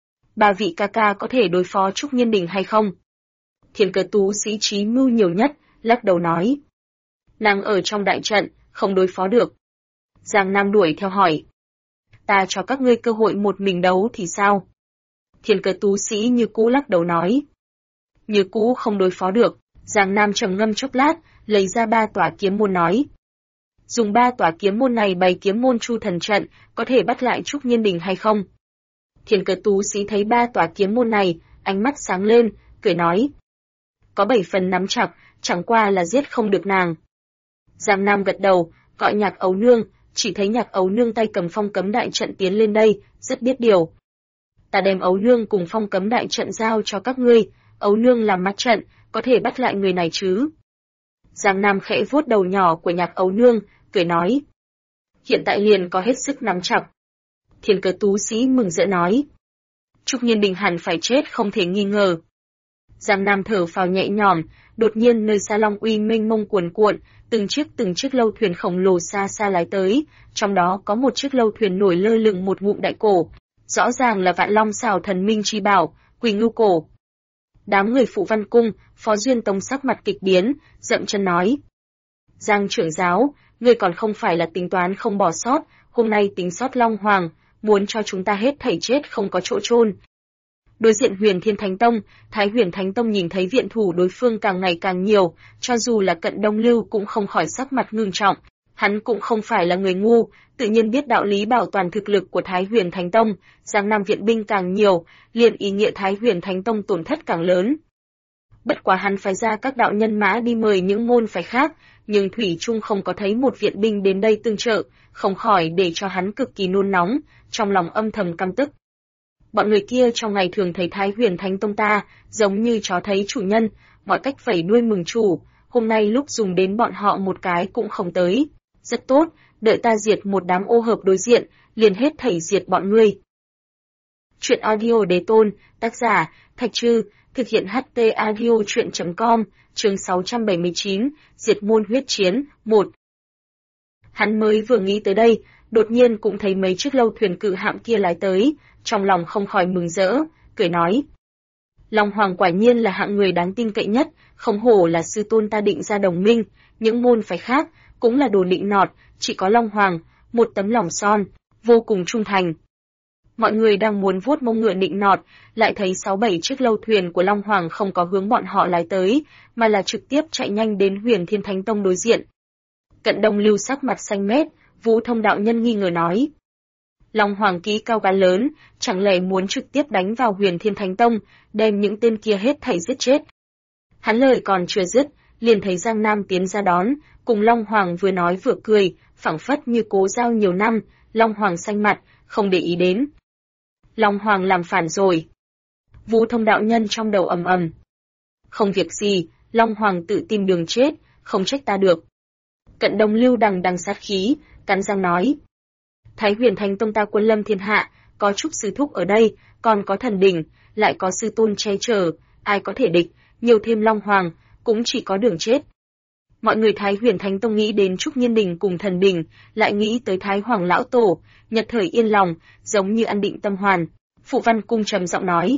3 vị ca ca có thể đối phó Trúc Nhiên Đình hay không? Thiên Cơ Tú Sĩ trí mưu nhiều nhất, lắc đầu nói. Nàng ở trong đại trận, không đối phó được. Giang Nam đuổi theo hỏi. Ta cho các ngươi cơ hội một mình đấu thì sao? Thiên Cơ Tú Sĩ như cũ lắc đầu nói. Như cũ không đối phó được. Giang Nam trầm ngâm chốc lát, lấy ra 3 tòa kiếm môn nói. Dùng 3 tòa kiếm môn này bày kiếm môn Chu Thần trận, có thể bắt lại Trúc Nhiên Đình hay không? Thiên Cơ Tú Sĩ thấy 3 tòa kiếm môn này, ánh mắt sáng lên, cười nói. Có 7 phần nắm chặt, chẳng qua là giết không được nàng. Giang Nam gật đầu, gọi Nhạc Ấu Nương, chỉ thấy Nhạc Ấu Nương tay cầm phong cấm đại trận tiến lên đây, rất biết điều. Ta đem Ấu Nương cùng phong cấm đại trận giao cho các ngươi, Ấu Nương làm mắt trận, có thể bắt lại người này chứ? Giang Nam khẽ vuốt đầu nhỏ của Nhạc Ấu Nương, cười nói. Hiện tại liền có hết sức nắm chặt. Thiên Cơ Tú Sĩ mừng rỡ nói. Trúc Nhiên Đình hẳn phải chết không thể nghi ngờ. Giang Nam thở phào nhẹ nhõm, đột nhiên nơi xa Long uy mênh mông cuồn cuộn, từng chiếc lâu thuyền khổng lồ xa xa lái tới, trong đó có một chiếc lâu thuyền nổi lơ lửng một ngụm đại cổ, rõ ràng là Vạn Long Xảo Thần Minh chi bảo, Quỳnh Ngưu cổ. Đám người Phụ Văn Cung, Phó Duyên Tông sắc mặt kịch biến, dậm chân nói. Giang trưởng giáo, ngươi còn không phải là tính toán không bỏ sót, hôm nay tính sót Long Hoàng, muốn cho chúng ta hết thảy chết không có chỗ chôn. Đối diện Huyền Thiên Thánh Tông, Thái Huyền Thánh Tông nhìn thấy viện thủ đối phương càng ngày càng nhiều, cho dù là Cận Đông Lưu cũng không khỏi sắc mặt ngưng trọng. Hắn cũng không phải là người ngu, tự nhiên biết đạo lý bảo toàn thực lực của Thái Huyền Thánh Tông, Giang Nam viện binh càng nhiều, liền ý nghĩa Thái Huyền Thánh Tông tổn thất càng lớn. Bất quá hắn phái ra các đạo nhân mã đi mời những môn phái khác, nhưng thủy chung không có thấy một viện binh đến đây tương trợ, không khỏi để cho hắn cực kỳ nôn nóng, trong lòng âm thầm căm tức. Bọn người kia trong ngày thường thấy Thái Huyền Thánh Tông ta, giống như chó thấy chủ nhân, mọi cách vẫy đuôi mừng chủ, hôm nay lúc dùng đến bọn họ một cái cũng không tới. Rất tốt, đợi ta diệt một đám ô hợp đối diện, liền hết thảy diệt bọn ngươi. Chuyện audio đế tôn, tác giả, Thạch Trư, thực hiện HT audio chuyện.com, chương 679, diệt môn huyết chiến, 1. Hắn mới vừa nghĩ tới đây, đột nhiên cũng thấy mấy chiếc lâu thuyền cự hạm kia lái tới, trong lòng không khỏi mừng rỡ, cười nói. Long Hoàng quả nhiên là hạng người đáng tin cậy nhất, không hổ là sư tôn ta định ra đồng minh, những môn phái khác cũng là đồ nịnh nọt, chỉ có Long Hoàng, một tấm lòng son, vô cùng trung thành. Mọi người đang muốn vuốt mông ngựa nịnh nọt, lại thấy 6-7 chiếc lâu thuyền của Long Hoàng không có hướng bọn họ lái tới, mà là trực tiếp chạy nhanh đến Huyền Thiên Thánh Tông đối diện. Cận Đông Lưu sắc mặt xanh mét, Vũ Thông đạo nhân nghi ngờ nói. Long Hoàng ký cao gan lớn, chẳng lẽ muốn trực tiếp đánh vào Huyền Thiên Thánh Tông, đem những tên kia hết thảy giết chết. Hắn lời còn chưa dứt, liền thấy Giang Nam tiến ra đón, cùng Long Hoàng vừa nói vừa cười, phảng phất như cố giao nhiều năm, Long Hoàng xanh mặt, không để ý đến. Long Hoàng làm phản rồi. Vũ Thông đạo nhân trong đầu ầm ầm. Không việc gì, Long Hoàng tự tìm đường chết, không trách ta được. Cận Đông Lưu đằng sát khí, cắn răng nói. Thái Huyền Thánh Tông ta quân lâm thiên hạ, có Trúc Sư Thúc ở đây, còn có thần đỉnh, lại có sư tôn che chở, ai có thể địch, nhiều thêm Long Hoàng, cũng chỉ có đường chết. Mọi người Thái Huyền Thánh Tông nghĩ đến Trúc Nhiên Đình cùng thần đỉnh, lại nghĩ tới Thái Hoàng Lão Tổ, nhất thời yên lòng, giống như ăn định tâm hoàn. Phụ Văn Cung trầm giọng nói.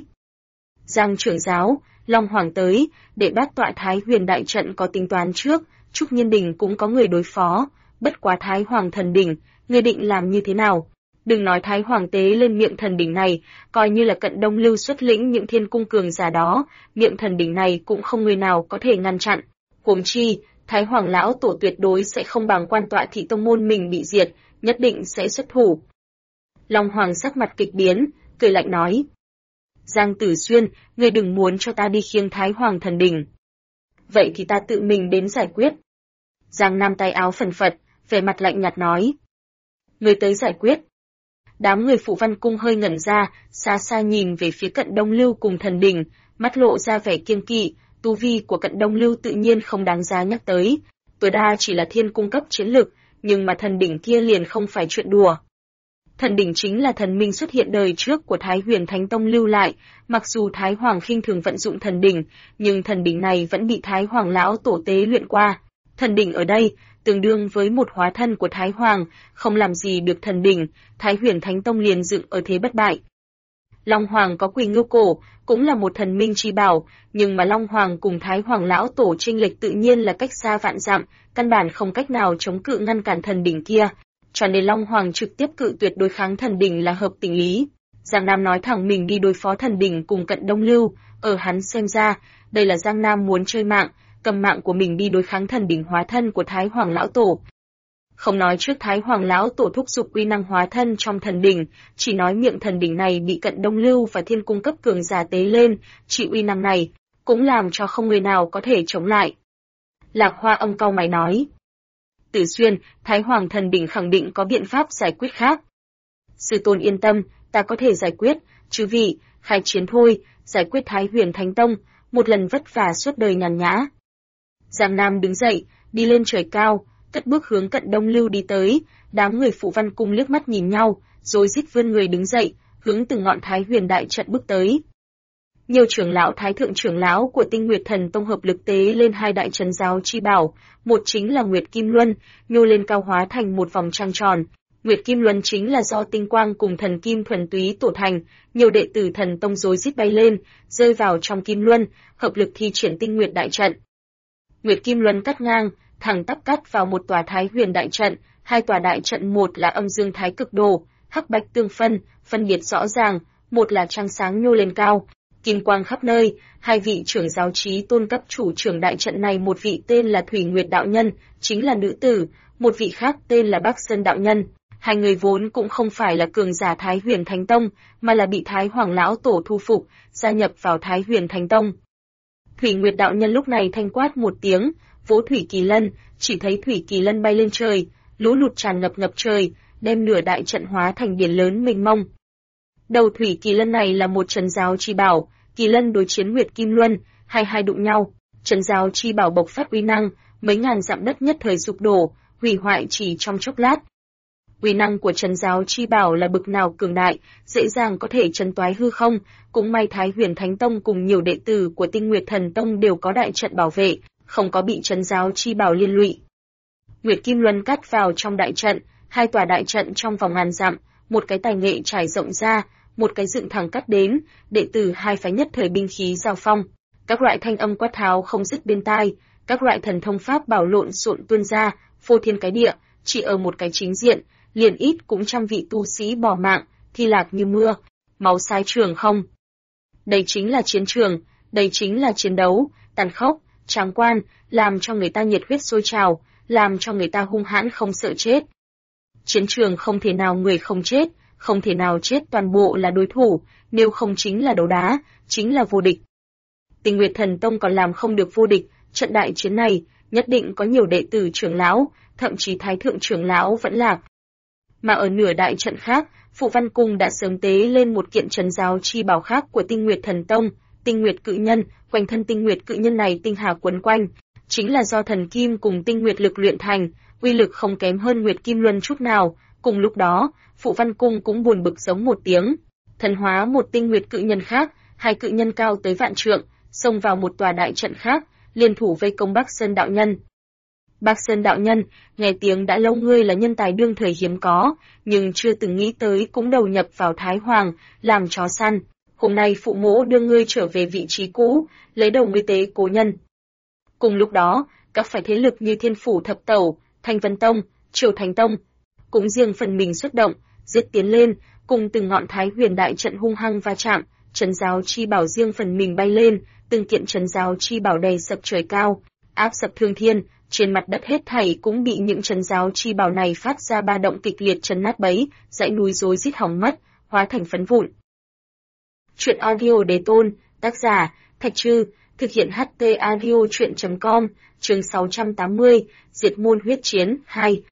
Giang trưởng giáo, Long Hoàng tới, để bát tọa Thái Huyền đại trận có tính toán trước, Trúc Nhiên Đình cũng có người đối phó, bất quá Thái Hoàng thần đỉnh, ngươi định làm như thế nào? Đừng nói Thái Hoàng tế lên miệng thần đỉnh này, coi như là Cận Đông Lưu xuất lĩnh những thiên cung cường giả đó, miệng thần đỉnh này cũng không người nào có thể ngăn chặn. Huống chi, Thái Hoàng lão tổ tuyệt đối sẽ không bằng quan tọa thị tông môn mình bị diệt, nhất định sẽ xuất thủ. Long Hoàng sắc mặt kịch biến, cười lạnh nói. Giang Tử Xuyên, ngươi đừng muốn cho ta đi khiêng Thái Hoàng thần đỉnh. Vậy thì ta tự mình đến giải quyết. Giang Nam tay áo phần phật, vẻ mặt lạnh nhạt nói. Ngươi tới giải quyết. Đám người Phụ Văn Cung hơi ngẩn ra, xa xa nhìn về phía Cận Đông Lưu cùng thần đỉnh, mắt lộ ra vẻ kiêng kỵ, tu vi của Cận Đông Lưu tự nhiên không đáng giá nhắc tới, tối đa chỉ là thiên cung cấp chiến lực, nhưng mà thần đỉnh kia liền không phải chuyện đùa. Thần đỉnh chính là thần minh xuất hiện đời trước của Thái Huyền Thánh Tông lưu lại, mặc dù Thái Hoàng khinh thường vận dụng thần đỉnh, nhưng thần đỉnh này vẫn bị Thái Hoàng lão tổ tế luyện qua. Thần đỉnh ở đây, tương đương với một hóa thân của Thái Hoàng, không làm gì được thần đỉnh, Thái Huyền Thánh Tông liền dựng ở thế bất bại. Long Hoàng có Quỳ Ngưu Cổ, cũng là một thần minh chi bảo, nhưng mà Long Hoàng cùng Thái Hoàng lão tổ chênh lệch tự nhiên là cách xa vạn dặm, căn bản không cách nào chống cự ngăn cản thần đỉnh kia, cho nên Long Hoàng trực tiếp cự tuyệt đối kháng thần đỉnh là hợp tình lý. Giang Nam nói thẳng mình đi đối phó thần đỉnh cùng Cận Đông Lưu, ở hắn xem ra, đây là Giang Nam muốn chơi mạng, cầm mạng của mình đi đối kháng thần đỉnh hóa thân của Thái Hoàng lão tổ. Không nói trước Thái Hoàng lão tổ thúc giục quy năng hóa thân trong thần đỉnh, chỉ nói miệng thần đỉnh này bị Cận Đông Lưu và thiên cung cấp cường giả tế lên, chỉ uy năng này cũng làm cho không người nào có thể chống lại. Lạc Hoa Âm cau mày nói. Tử Xuyên, Thái Hoàng thần đỉnh khẳng định có biện pháp giải quyết khác. Sư tôn yên tâm, ta có thể giải quyết, chứ vị, khai chiến thôi, giải quyết Thái Huyền Thánh Tông, một lần vất vả suốt đời nhàn nhã. Giang Nam đứng dậy, đi lên trời cao, cất bước hướng Cận Đông Lưu đi tới, đám người Phụ Văn Cung liếc mắt nhìn nhau, rồi rít vươn người đứng dậy, hướng từng ngọn Thái Huyền đại trận bước tới. Nhiều trưởng lão thái thượng trưởng lão của Tinh Nguyệt Thần Tông hợp lực tế lên hai đại trấn giáo chi bảo, một chính là Nguyệt Kim Luân, nhô lên cao hóa thành một vòng trăng tròn. Nguyệt Kim Luân chính là do tinh quang cùng thần kim thuần túy tổ thành, nhiều đệ tử thần tông rối rít bay lên, rơi vào trong Kim Luân, hợp lực thi triển Tinh Nguyệt đại trận. Nguyệt Kim Luân cắt ngang, thẳng tắp cắt vào một tòa Thái Huyền đại trận. Hai tòa đại trận, một là âm dương thái cực đồ, hắc bạch tương phân, phân biệt rõ ràng, một là trăng sáng nhô lên cao, kim quang khắp nơi. Hai vị trưởng giáo chí tôn cấp chủ trưởng đại trận này, một vị tên là Thủy Nguyệt đạo nhân, chính là nữ tử, một vị khác tên là Bắc Sơn đạo nhân. Hai người vốn cũng không phải là cường giả Thái Huyền Thánh Tông, mà là bị Thái Hoàng lão tổ thu phục, gia nhập vào Thái Huyền Thánh Tông. Thủy Nguyệt đạo nhân lúc này thanh quát một tiếng, vỗ thủy kỳ lân, chỉ thấy thủy kỳ lân bay lên trời, lũ lụt tràn ngập trời, đem nửa đại trận hóa thành biển lớn mênh mông. Đầu thủy kỳ lân này là một trấn giáo chi bảo, kỳ lân đối chiến Nguyệt Kim Luân, hai đụng nhau, trấn giáo chi bảo bộc phát uy năng, mấy ngàn dặm đất nhất thời sụp đổ, hủy hoại chỉ trong chốc lát. Uy năng của trấn giáo chi bảo là bực nào cường đại, dễ dàng có thể trấn toái hư không, cũng may Thái Huyền Thánh Tông cùng nhiều đệ tử của Tinh Nguyệt Thần Tông đều có đại trận bảo vệ, không có bị trấn giáo chi bảo liên lụy. Nguyệt Kim Luân cắt vào trong đại trận, hai tòa đại trận trong vòng ngàn dặm, một cái tài nghệ trải rộng ra, một cái dựng thẳng cắt đến, đệ tử hai phái nhất thời binh khí giao phong, các loại thanh âm quát tháo không dứt bên tai, các loại thần thông pháp bảo lộn xộn tuôn ra, phô thiên cái địa, chỉ ở một cái chính diện, liền ít cũng trăm vị tu sĩ bỏ mạng, thi lạc như mưa, máu xái trường không. Đây chính là chiến trường, đây chính là chiến đấu, tàn khốc, tráng quan, làm cho người ta nhiệt huyết sôi trào, làm cho người ta hung hãn không sợ chết. Chiến trường không thể nào người không chết, không thể nào chết toàn bộ là đối thủ, nếu không chính là đấu đá, chính là vô địch. Tinh Nguyệt Thần Tông còn làm không được vô địch, trận đại chiến này, nhất định có nhiều đệ tử trưởng lão, thậm chí thái thượng trưởng lão vẫn lạc. Mà ở nửa đại trận khác, Phụ Văn Cung đã sớm tế lên một kiện trấn giáo chi bảo khác của Tinh Nguyệt Thần Tông, Tinh Nguyệt Cự Nhân, quanh thân Tinh Nguyệt Cự Nhân này tinh hà quấn quanh, chính là do thần kim cùng tinh nguyệt lực luyện thành, uy lực không kém hơn Nguyệt Kim Luân chút nào. Cùng lúc đó, Phụ Văn Cung cũng buồn bực giống một tiếng, thần hóa một Tinh Nguyệt Cự Nhân khác, hai cự nhân cao tới vạn trượng, xông vào một tòa đại trận khác, liên thủ vây công Bắc Sơn đạo nhân. Bắc Sơn đạo nhân, nghe tiếng đã lâu, ngươi là nhân tài đương thời hiếm có, nhưng chưa từng nghĩ tới cũng đầu nhập vào Thái Hoàng, làm chó săn. Hôm nay phụ mỗ đưa ngươi trở về vị trí cũ, lấy đầu ngươi tế cố nhân. Cùng lúc đó, các phái thế lực như Thiên Phủ Thập Tẩu, Thanh Vân Tông, Triều Thánh Tông cũng riêng phần mình xuất động, giết tiến lên, cùng từng ngọn Thái Huyền đại trận hung hăng va chạm, trấn giáo chi bảo riêng phần mình bay lên, từng kiện trấn giáo chi bảo đầy sập trời cao, áp sập thương thiên, trên mặt đất hết thảy cũng bị những trấn giáo chi bảo này phát ra ba động kịch liệt chấn nát bấy, dãy núi rối rít hỏng mất, hóa thành phấn vụn. Truyện audio Đế Tôn, tác giả Thạch Trư, thực hiện HT Audio Truyện.com, chương 680, Diệt môn huyết chiến 2.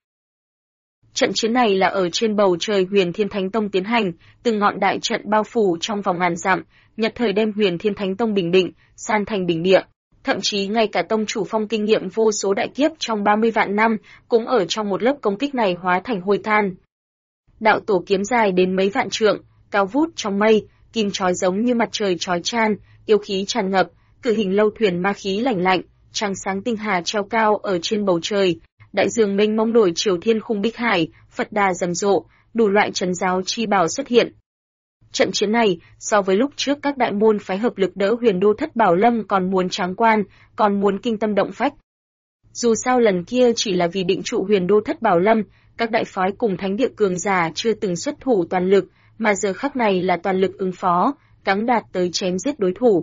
Trận chiến này là ở trên bầu trời Huyền Thiên Thánh Tông tiến hành, từng ngọn đại trận bao phủ trong vòng ngàn dặm, nhất thời đem Huyền Thiên Thánh Tông bình định, san thành bình địa. Thậm chí ngay cả tông chủ Phong kinh nghiệm vô số đại kiếp trong 30 vạn năm, cũng ở trong một lớp công kích này hóa thành hôi than. Đạo tổ kiếm dài đến mấy vạn trượng, cao vút trong mây, kim chói giống như mặt trời chói chan, yêu khí tràn ngập, cử hình lâu thuyền ma khí lạnh lạnh, trăng sáng tinh hà treo cao ở trên bầu trời, đại dương mênh mông đổi chiều thiên khung bích hải, Phật đà rầm rộ, đủ loại trấn giáo chi bảo xuất hiện. Trận chiến này, so với lúc trước các đại môn phái hợp lực đỡ Huyền Đô Thất Bảo Lâm còn muốn tráng quan, còn muốn kinh tâm động phách. Dù sao lần kia chỉ là vì định trụ Huyền Đô Thất Bảo Lâm, các đại phái cùng thánh địa cường giả chưa từng xuất thủ toàn lực, mà giờ khắc này là toàn lực ứng phó, cắn đạt tới chém giết đối thủ.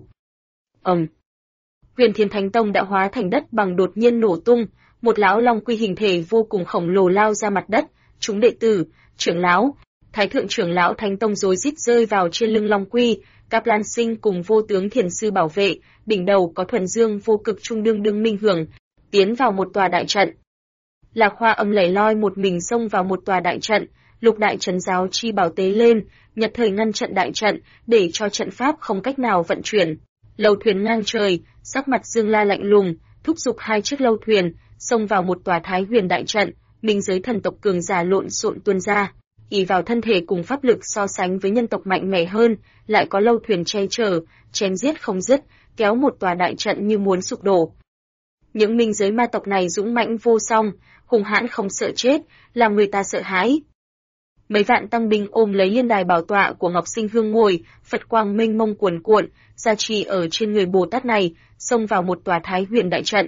Huyền Thiên Thánh Tông đã hóa thành đất bằng đột nhiên nổ tung, một lão long quy hình thể vô cùng khổng lồ lao ra mặt đất, chúng đệ tử, trưởng lão, thái thượng trưởng lão Thánh Tông rối rít rơi vào trên lưng long quy, Cáp Lan Sinh cùng Vô Tướng Thiền Sư bảo vệ, đỉnh đầu có thuần dương vô cực trung đương minh hưởng, tiến vào một tòa đại trận. Lạc Hoa Âm lẻ loi một mình xông vào một tòa đại trận, lục đại trấn giáo chi bảo tế lên, nhật thời ngăn trận đại trận, để cho trận pháp không cách nào vận chuyển. Lâu thuyền ngang trời, sắc mặt Dương La lạnh lùng, thúc giục hai chiếc lâu thuyền, xông vào một tòa Thái Huyền đại trận, minh giới thần tộc cường giả lộn xộn tuôn ra, ỷ vào thân thể cùng pháp lực so sánh với nhân tộc mạnh mẽ hơn, lại có lâu thuyền che chở, chém giết không dứt, kéo một tòa đại trận như muốn sụp đổ. Những minh giới ma tộc này dũng mãnh vô song, hung hãn không sợ chết, làm người ta sợ hãi. Mấy vạn tăng binh ôm lấy liên đài bảo tọa của Ngọc Sinh Hương ngồi, Phật quang mênh mông cuồn cuộn, gia trì ở trên người Bồ Tát này, xông vào một tòa Thái Huyền đại trận.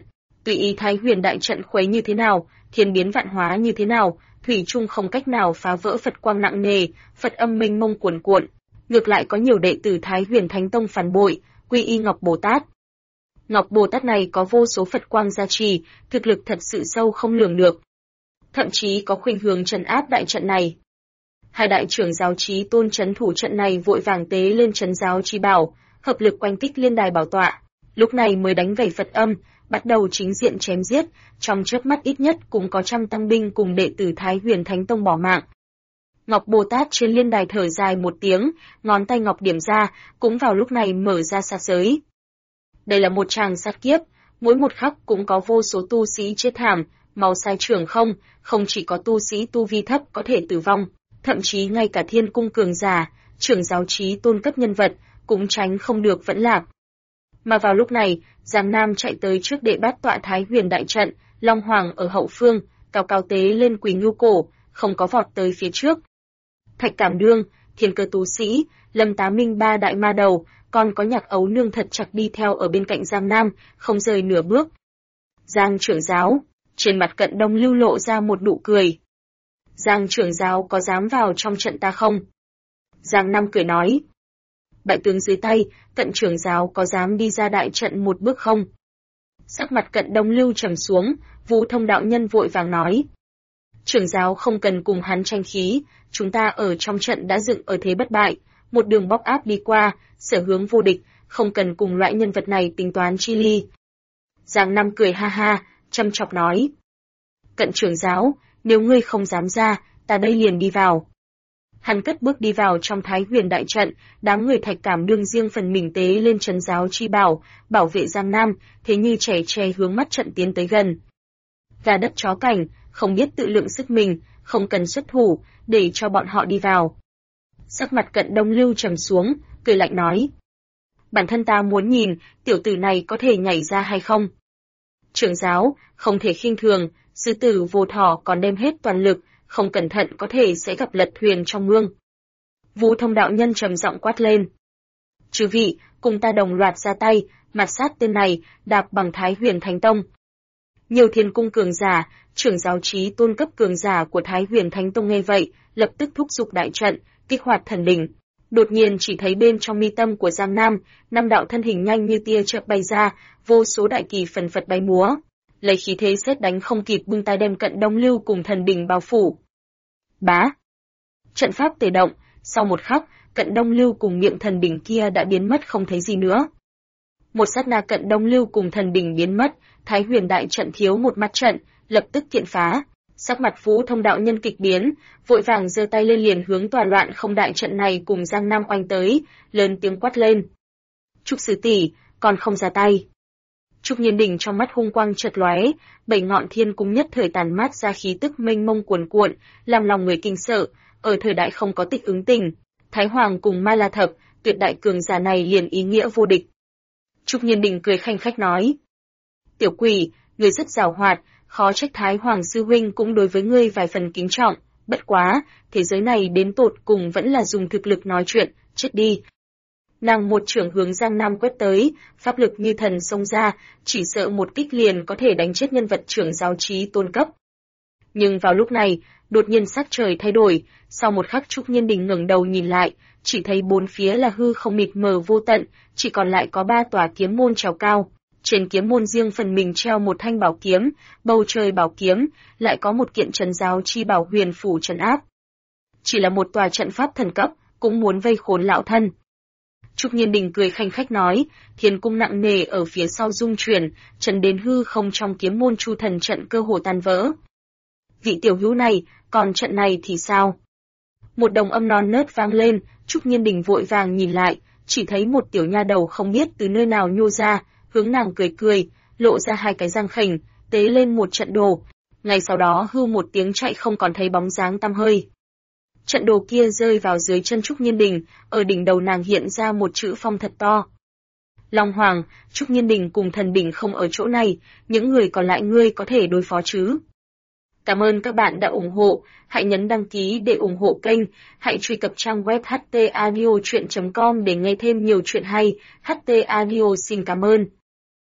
tùy ý Thái Huyền đại trận khuấy như thế nào, thiên biến vạn hóa như thế nào, thủy chung không cách nào phá vỡ Phật quang nặng nề, Phật âm mênh mông cuồn cuộn. Ngược lại có nhiều đệ tử Thái Huyền Thánh Tông phản bội, quy y Ngọc Bồ Tát. Ngọc Bồ Tát này có vô số Phật quang gia trì, thực lực thật sự sâu không lường được. Thậm chí có khuynh hướng trấn áp đại trận này. Hai đại trưởng giáo Chí Tôn trấn thủ trận này vội vàng tế lên trấn giáo chi bảo, hợp lực quanh kích liên đài bảo tọa, lúc này mới đánh vẩy Phật âm, bắt đầu chính diện chém giết, trong chớp mắt ít nhất cũng có trăm tăng binh cùng đệ tử Thái Huyền Thánh Tông bỏ mạng. Ngọc Bồ Tát trên liên đài thở dài một tiếng, ngón tay ngọc điểm ra, cũng vào lúc này mở ra sát giới. Đây là một tràng sát kiếp, mỗi một khắc cũng có vô số tu sĩ chết thảm, máu sai trưởng không chỉ có tu sĩ tu vi thấp có thể tử vong, thậm chí ngay cả thiên cung cường giả, trưởng giáo Chí Tôn cấp nhân vật, cũng tránh không được vẫn lạc. Mà vào lúc này, Giang Nam chạy tới trước đệ bát tọa Thái Huyền đại trận, Long Hoàng ở hậu phương, cao cao tế lên quỳ ngưu cổ, không có vọt tới phía trước. Thạch Cảm Đương, Thiên Cơ tú sĩ, Lâm Tá Minh ba đại ma đầu, còn có Nhạc Ấu Nương thật chặt đi theo ở bên cạnh Giang Nam, không rời nửa bước. Giang trưởng giáo, trên mặt Cận Đông lưu lộ ra một nụ cười. Giang trưởng giáo có dám vào trong trận ta không? Giang Nam cười nói. Bại tướng dưới tay, Cận trưởng giáo có dám đi ra đại trận một bước không? Sắc mặt Cận Đông lưu trầm xuống, Vũ Thông đạo nhân vội vàng nói. Trưởng giáo không cần cùng hắn tranh khí, chúng ta ở trong trận đã dựng ở thế bất bại, một đường bóc áp đi qua, sở hướng vô địch, không cần cùng loại nhân vật này tính toán chi ly. Giang Nam cười ha ha, châm chọc nói. Cận trưởng giáo, nếu ngươi không dám ra, ta đây liền đi vào. Hắn cất bước đi vào trong Thái Huyền đại trận, đám người Thạch Cảm Đương riêng phần mình tế lên trấn giáo chi bảo, bảo vệ Giang Nam, thế như trẻ tre hướng mắt trận tiến tới gần. Gà đất chó cảnh, không biết tự lượng sức mình, không cần xuất thủ, để cho bọn họ đi vào. Sắc mặt Cận Đông lưu trầm xuống, cười lạnh nói. Bản thân ta muốn nhìn, tiểu tử này có thể nhảy ra hay không? Trưởng giáo, không thể khinh thường, sư tử vô thỏ còn đem hết toàn lực, không cẩn thận có thể sẽ gặp lật thuyền trong mương. Vũ Thông đạo nhân trầm giọng quát lên. Chư vị, cùng ta đồng loạt ra tay, mặt sát tên này, đạp bằng Thái Huyền Thánh Tông. Nhiều thiên cung cường giả, trưởng giáo Chí Tôn cấp cường giả của Thái Huyền Thánh Tông nghe vậy, lập tức thúc giục đại trận, kích hoạt thần đỉnh. Đột nhiên chỉ thấy bên trong mi tâm của Giang Nam, năm đạo thân hình nhanh như tia chớp bay ra, vô số đại kỳ phần phật bay múa, lấy khí thế sét đánh không kịp bưng tay đem Cận Đông lưu cùng thần đỉnh bao phủ. Bá! Trận pháp tề động, sau một khắc, Cận Đông lưu cùng miệng thần đỉnh kia đã biến mất không thấy gì nữa. Một sát na Cận Đông lưu cùng thần đỉnh biến mất, Thái Huyền đại trận thiếu một mắt trận, lập tức kiện phá. Sắc mặt Vũ Thông đạo nhân kịch biến, vội vàng giơ tay lên liền hướng tòa loạn không đại trận này cùng Giang Nam oanh tới, lớn tiếng quát lên. Trúc sư tỷ, còn không ra tay. Trúc Nhiên Đình trong mắt hung quang chợt lóe, bảy ngọn thiên cung nhất thời tàn mát ra khí tức mênh mông cuồn cuộn, làm lòng người kinh sợ. Ở thời đại không có tịch ứng tình, Thái Hoàng cùng Ma La Thập, tuyệt đại cường giả này liền ý nghĩa vô địch. Trúc Nhiên Đình cười khanh khách nói: Tiểu quỷ, ngươi rất giàu hoạt, khó trách Thái Hoàng sư huynh cũng đối với ngươi vài phần kính trọng. Bất quá, thế giới này đến tột cùng vẫn là dùng thực lực nói chuyện, chết đi. Nàng một trưởng hướng Giang Nam quét tới, pháp lực như thần xông ra, chỉ sợ một kích liền có thể đánh chết nhân vật trưởng giáo Chí Tôn cấp. Nhưng vào lúc này, đột nhiên sắc trời thay đổi, sau một khắc Trúc Nhiên Đình ngẩng đầu nhìn lại, chỉ thấy bốn phía là hư không mịt mờ vô tận, chỉ còn lại có 3 tòa kiếm môn trèo cao. Trên kiếm môn riêng phần mình treo một thanh bảo kiếm, bầu trời bảo kiếm, lại có một kiện trấn giáo chi bảo huyền phủ trấn áp. Chỉ là một tòa trận pháp thần cấp, cũng muốn vây khốn lão thân. Trúc Nhiên Đình cười khanh khách nói, thiên cung nặng nề ở phía sau rung chuyển, trần đến hư không trong kiếm môn chu thần trận cơ hồ tan vỡ. Vị tiểu hữu này, còn trận này thì sao? Một đồng âm non nớt vang lên, Trúc Nhiên Đình vội vàng nhìn lại, chỉ thấy một tiểu nha đầu không biết từ nơi nào nhô ra, hướng nàng cười cười, lộ ra 2 cái răng khểnh, tế lên một trận đồ. Ngay sau đó hư một tiếng chạy không còn thấy bóng dáng tăm hơi. Trận đồ kia rơi vào dưới chân Trúc Nhiên Đình, ở đỉnh đầu nàng hiện ra một chữ phong thật to. Long Hoàng, Trúc Nhiên Đình cùng thần đỉnh không ở chỗ này, những người còn lại ngươi có thể đối phó chứ? Cảm ơn các bạn đã ủng hộ, hãy nhấn đăng ký để ủng hộ kênh, hãy truy cập trang web htaudio.com để nghe thêm nhiều chuyện hay. HT Audio xin cảm ơn.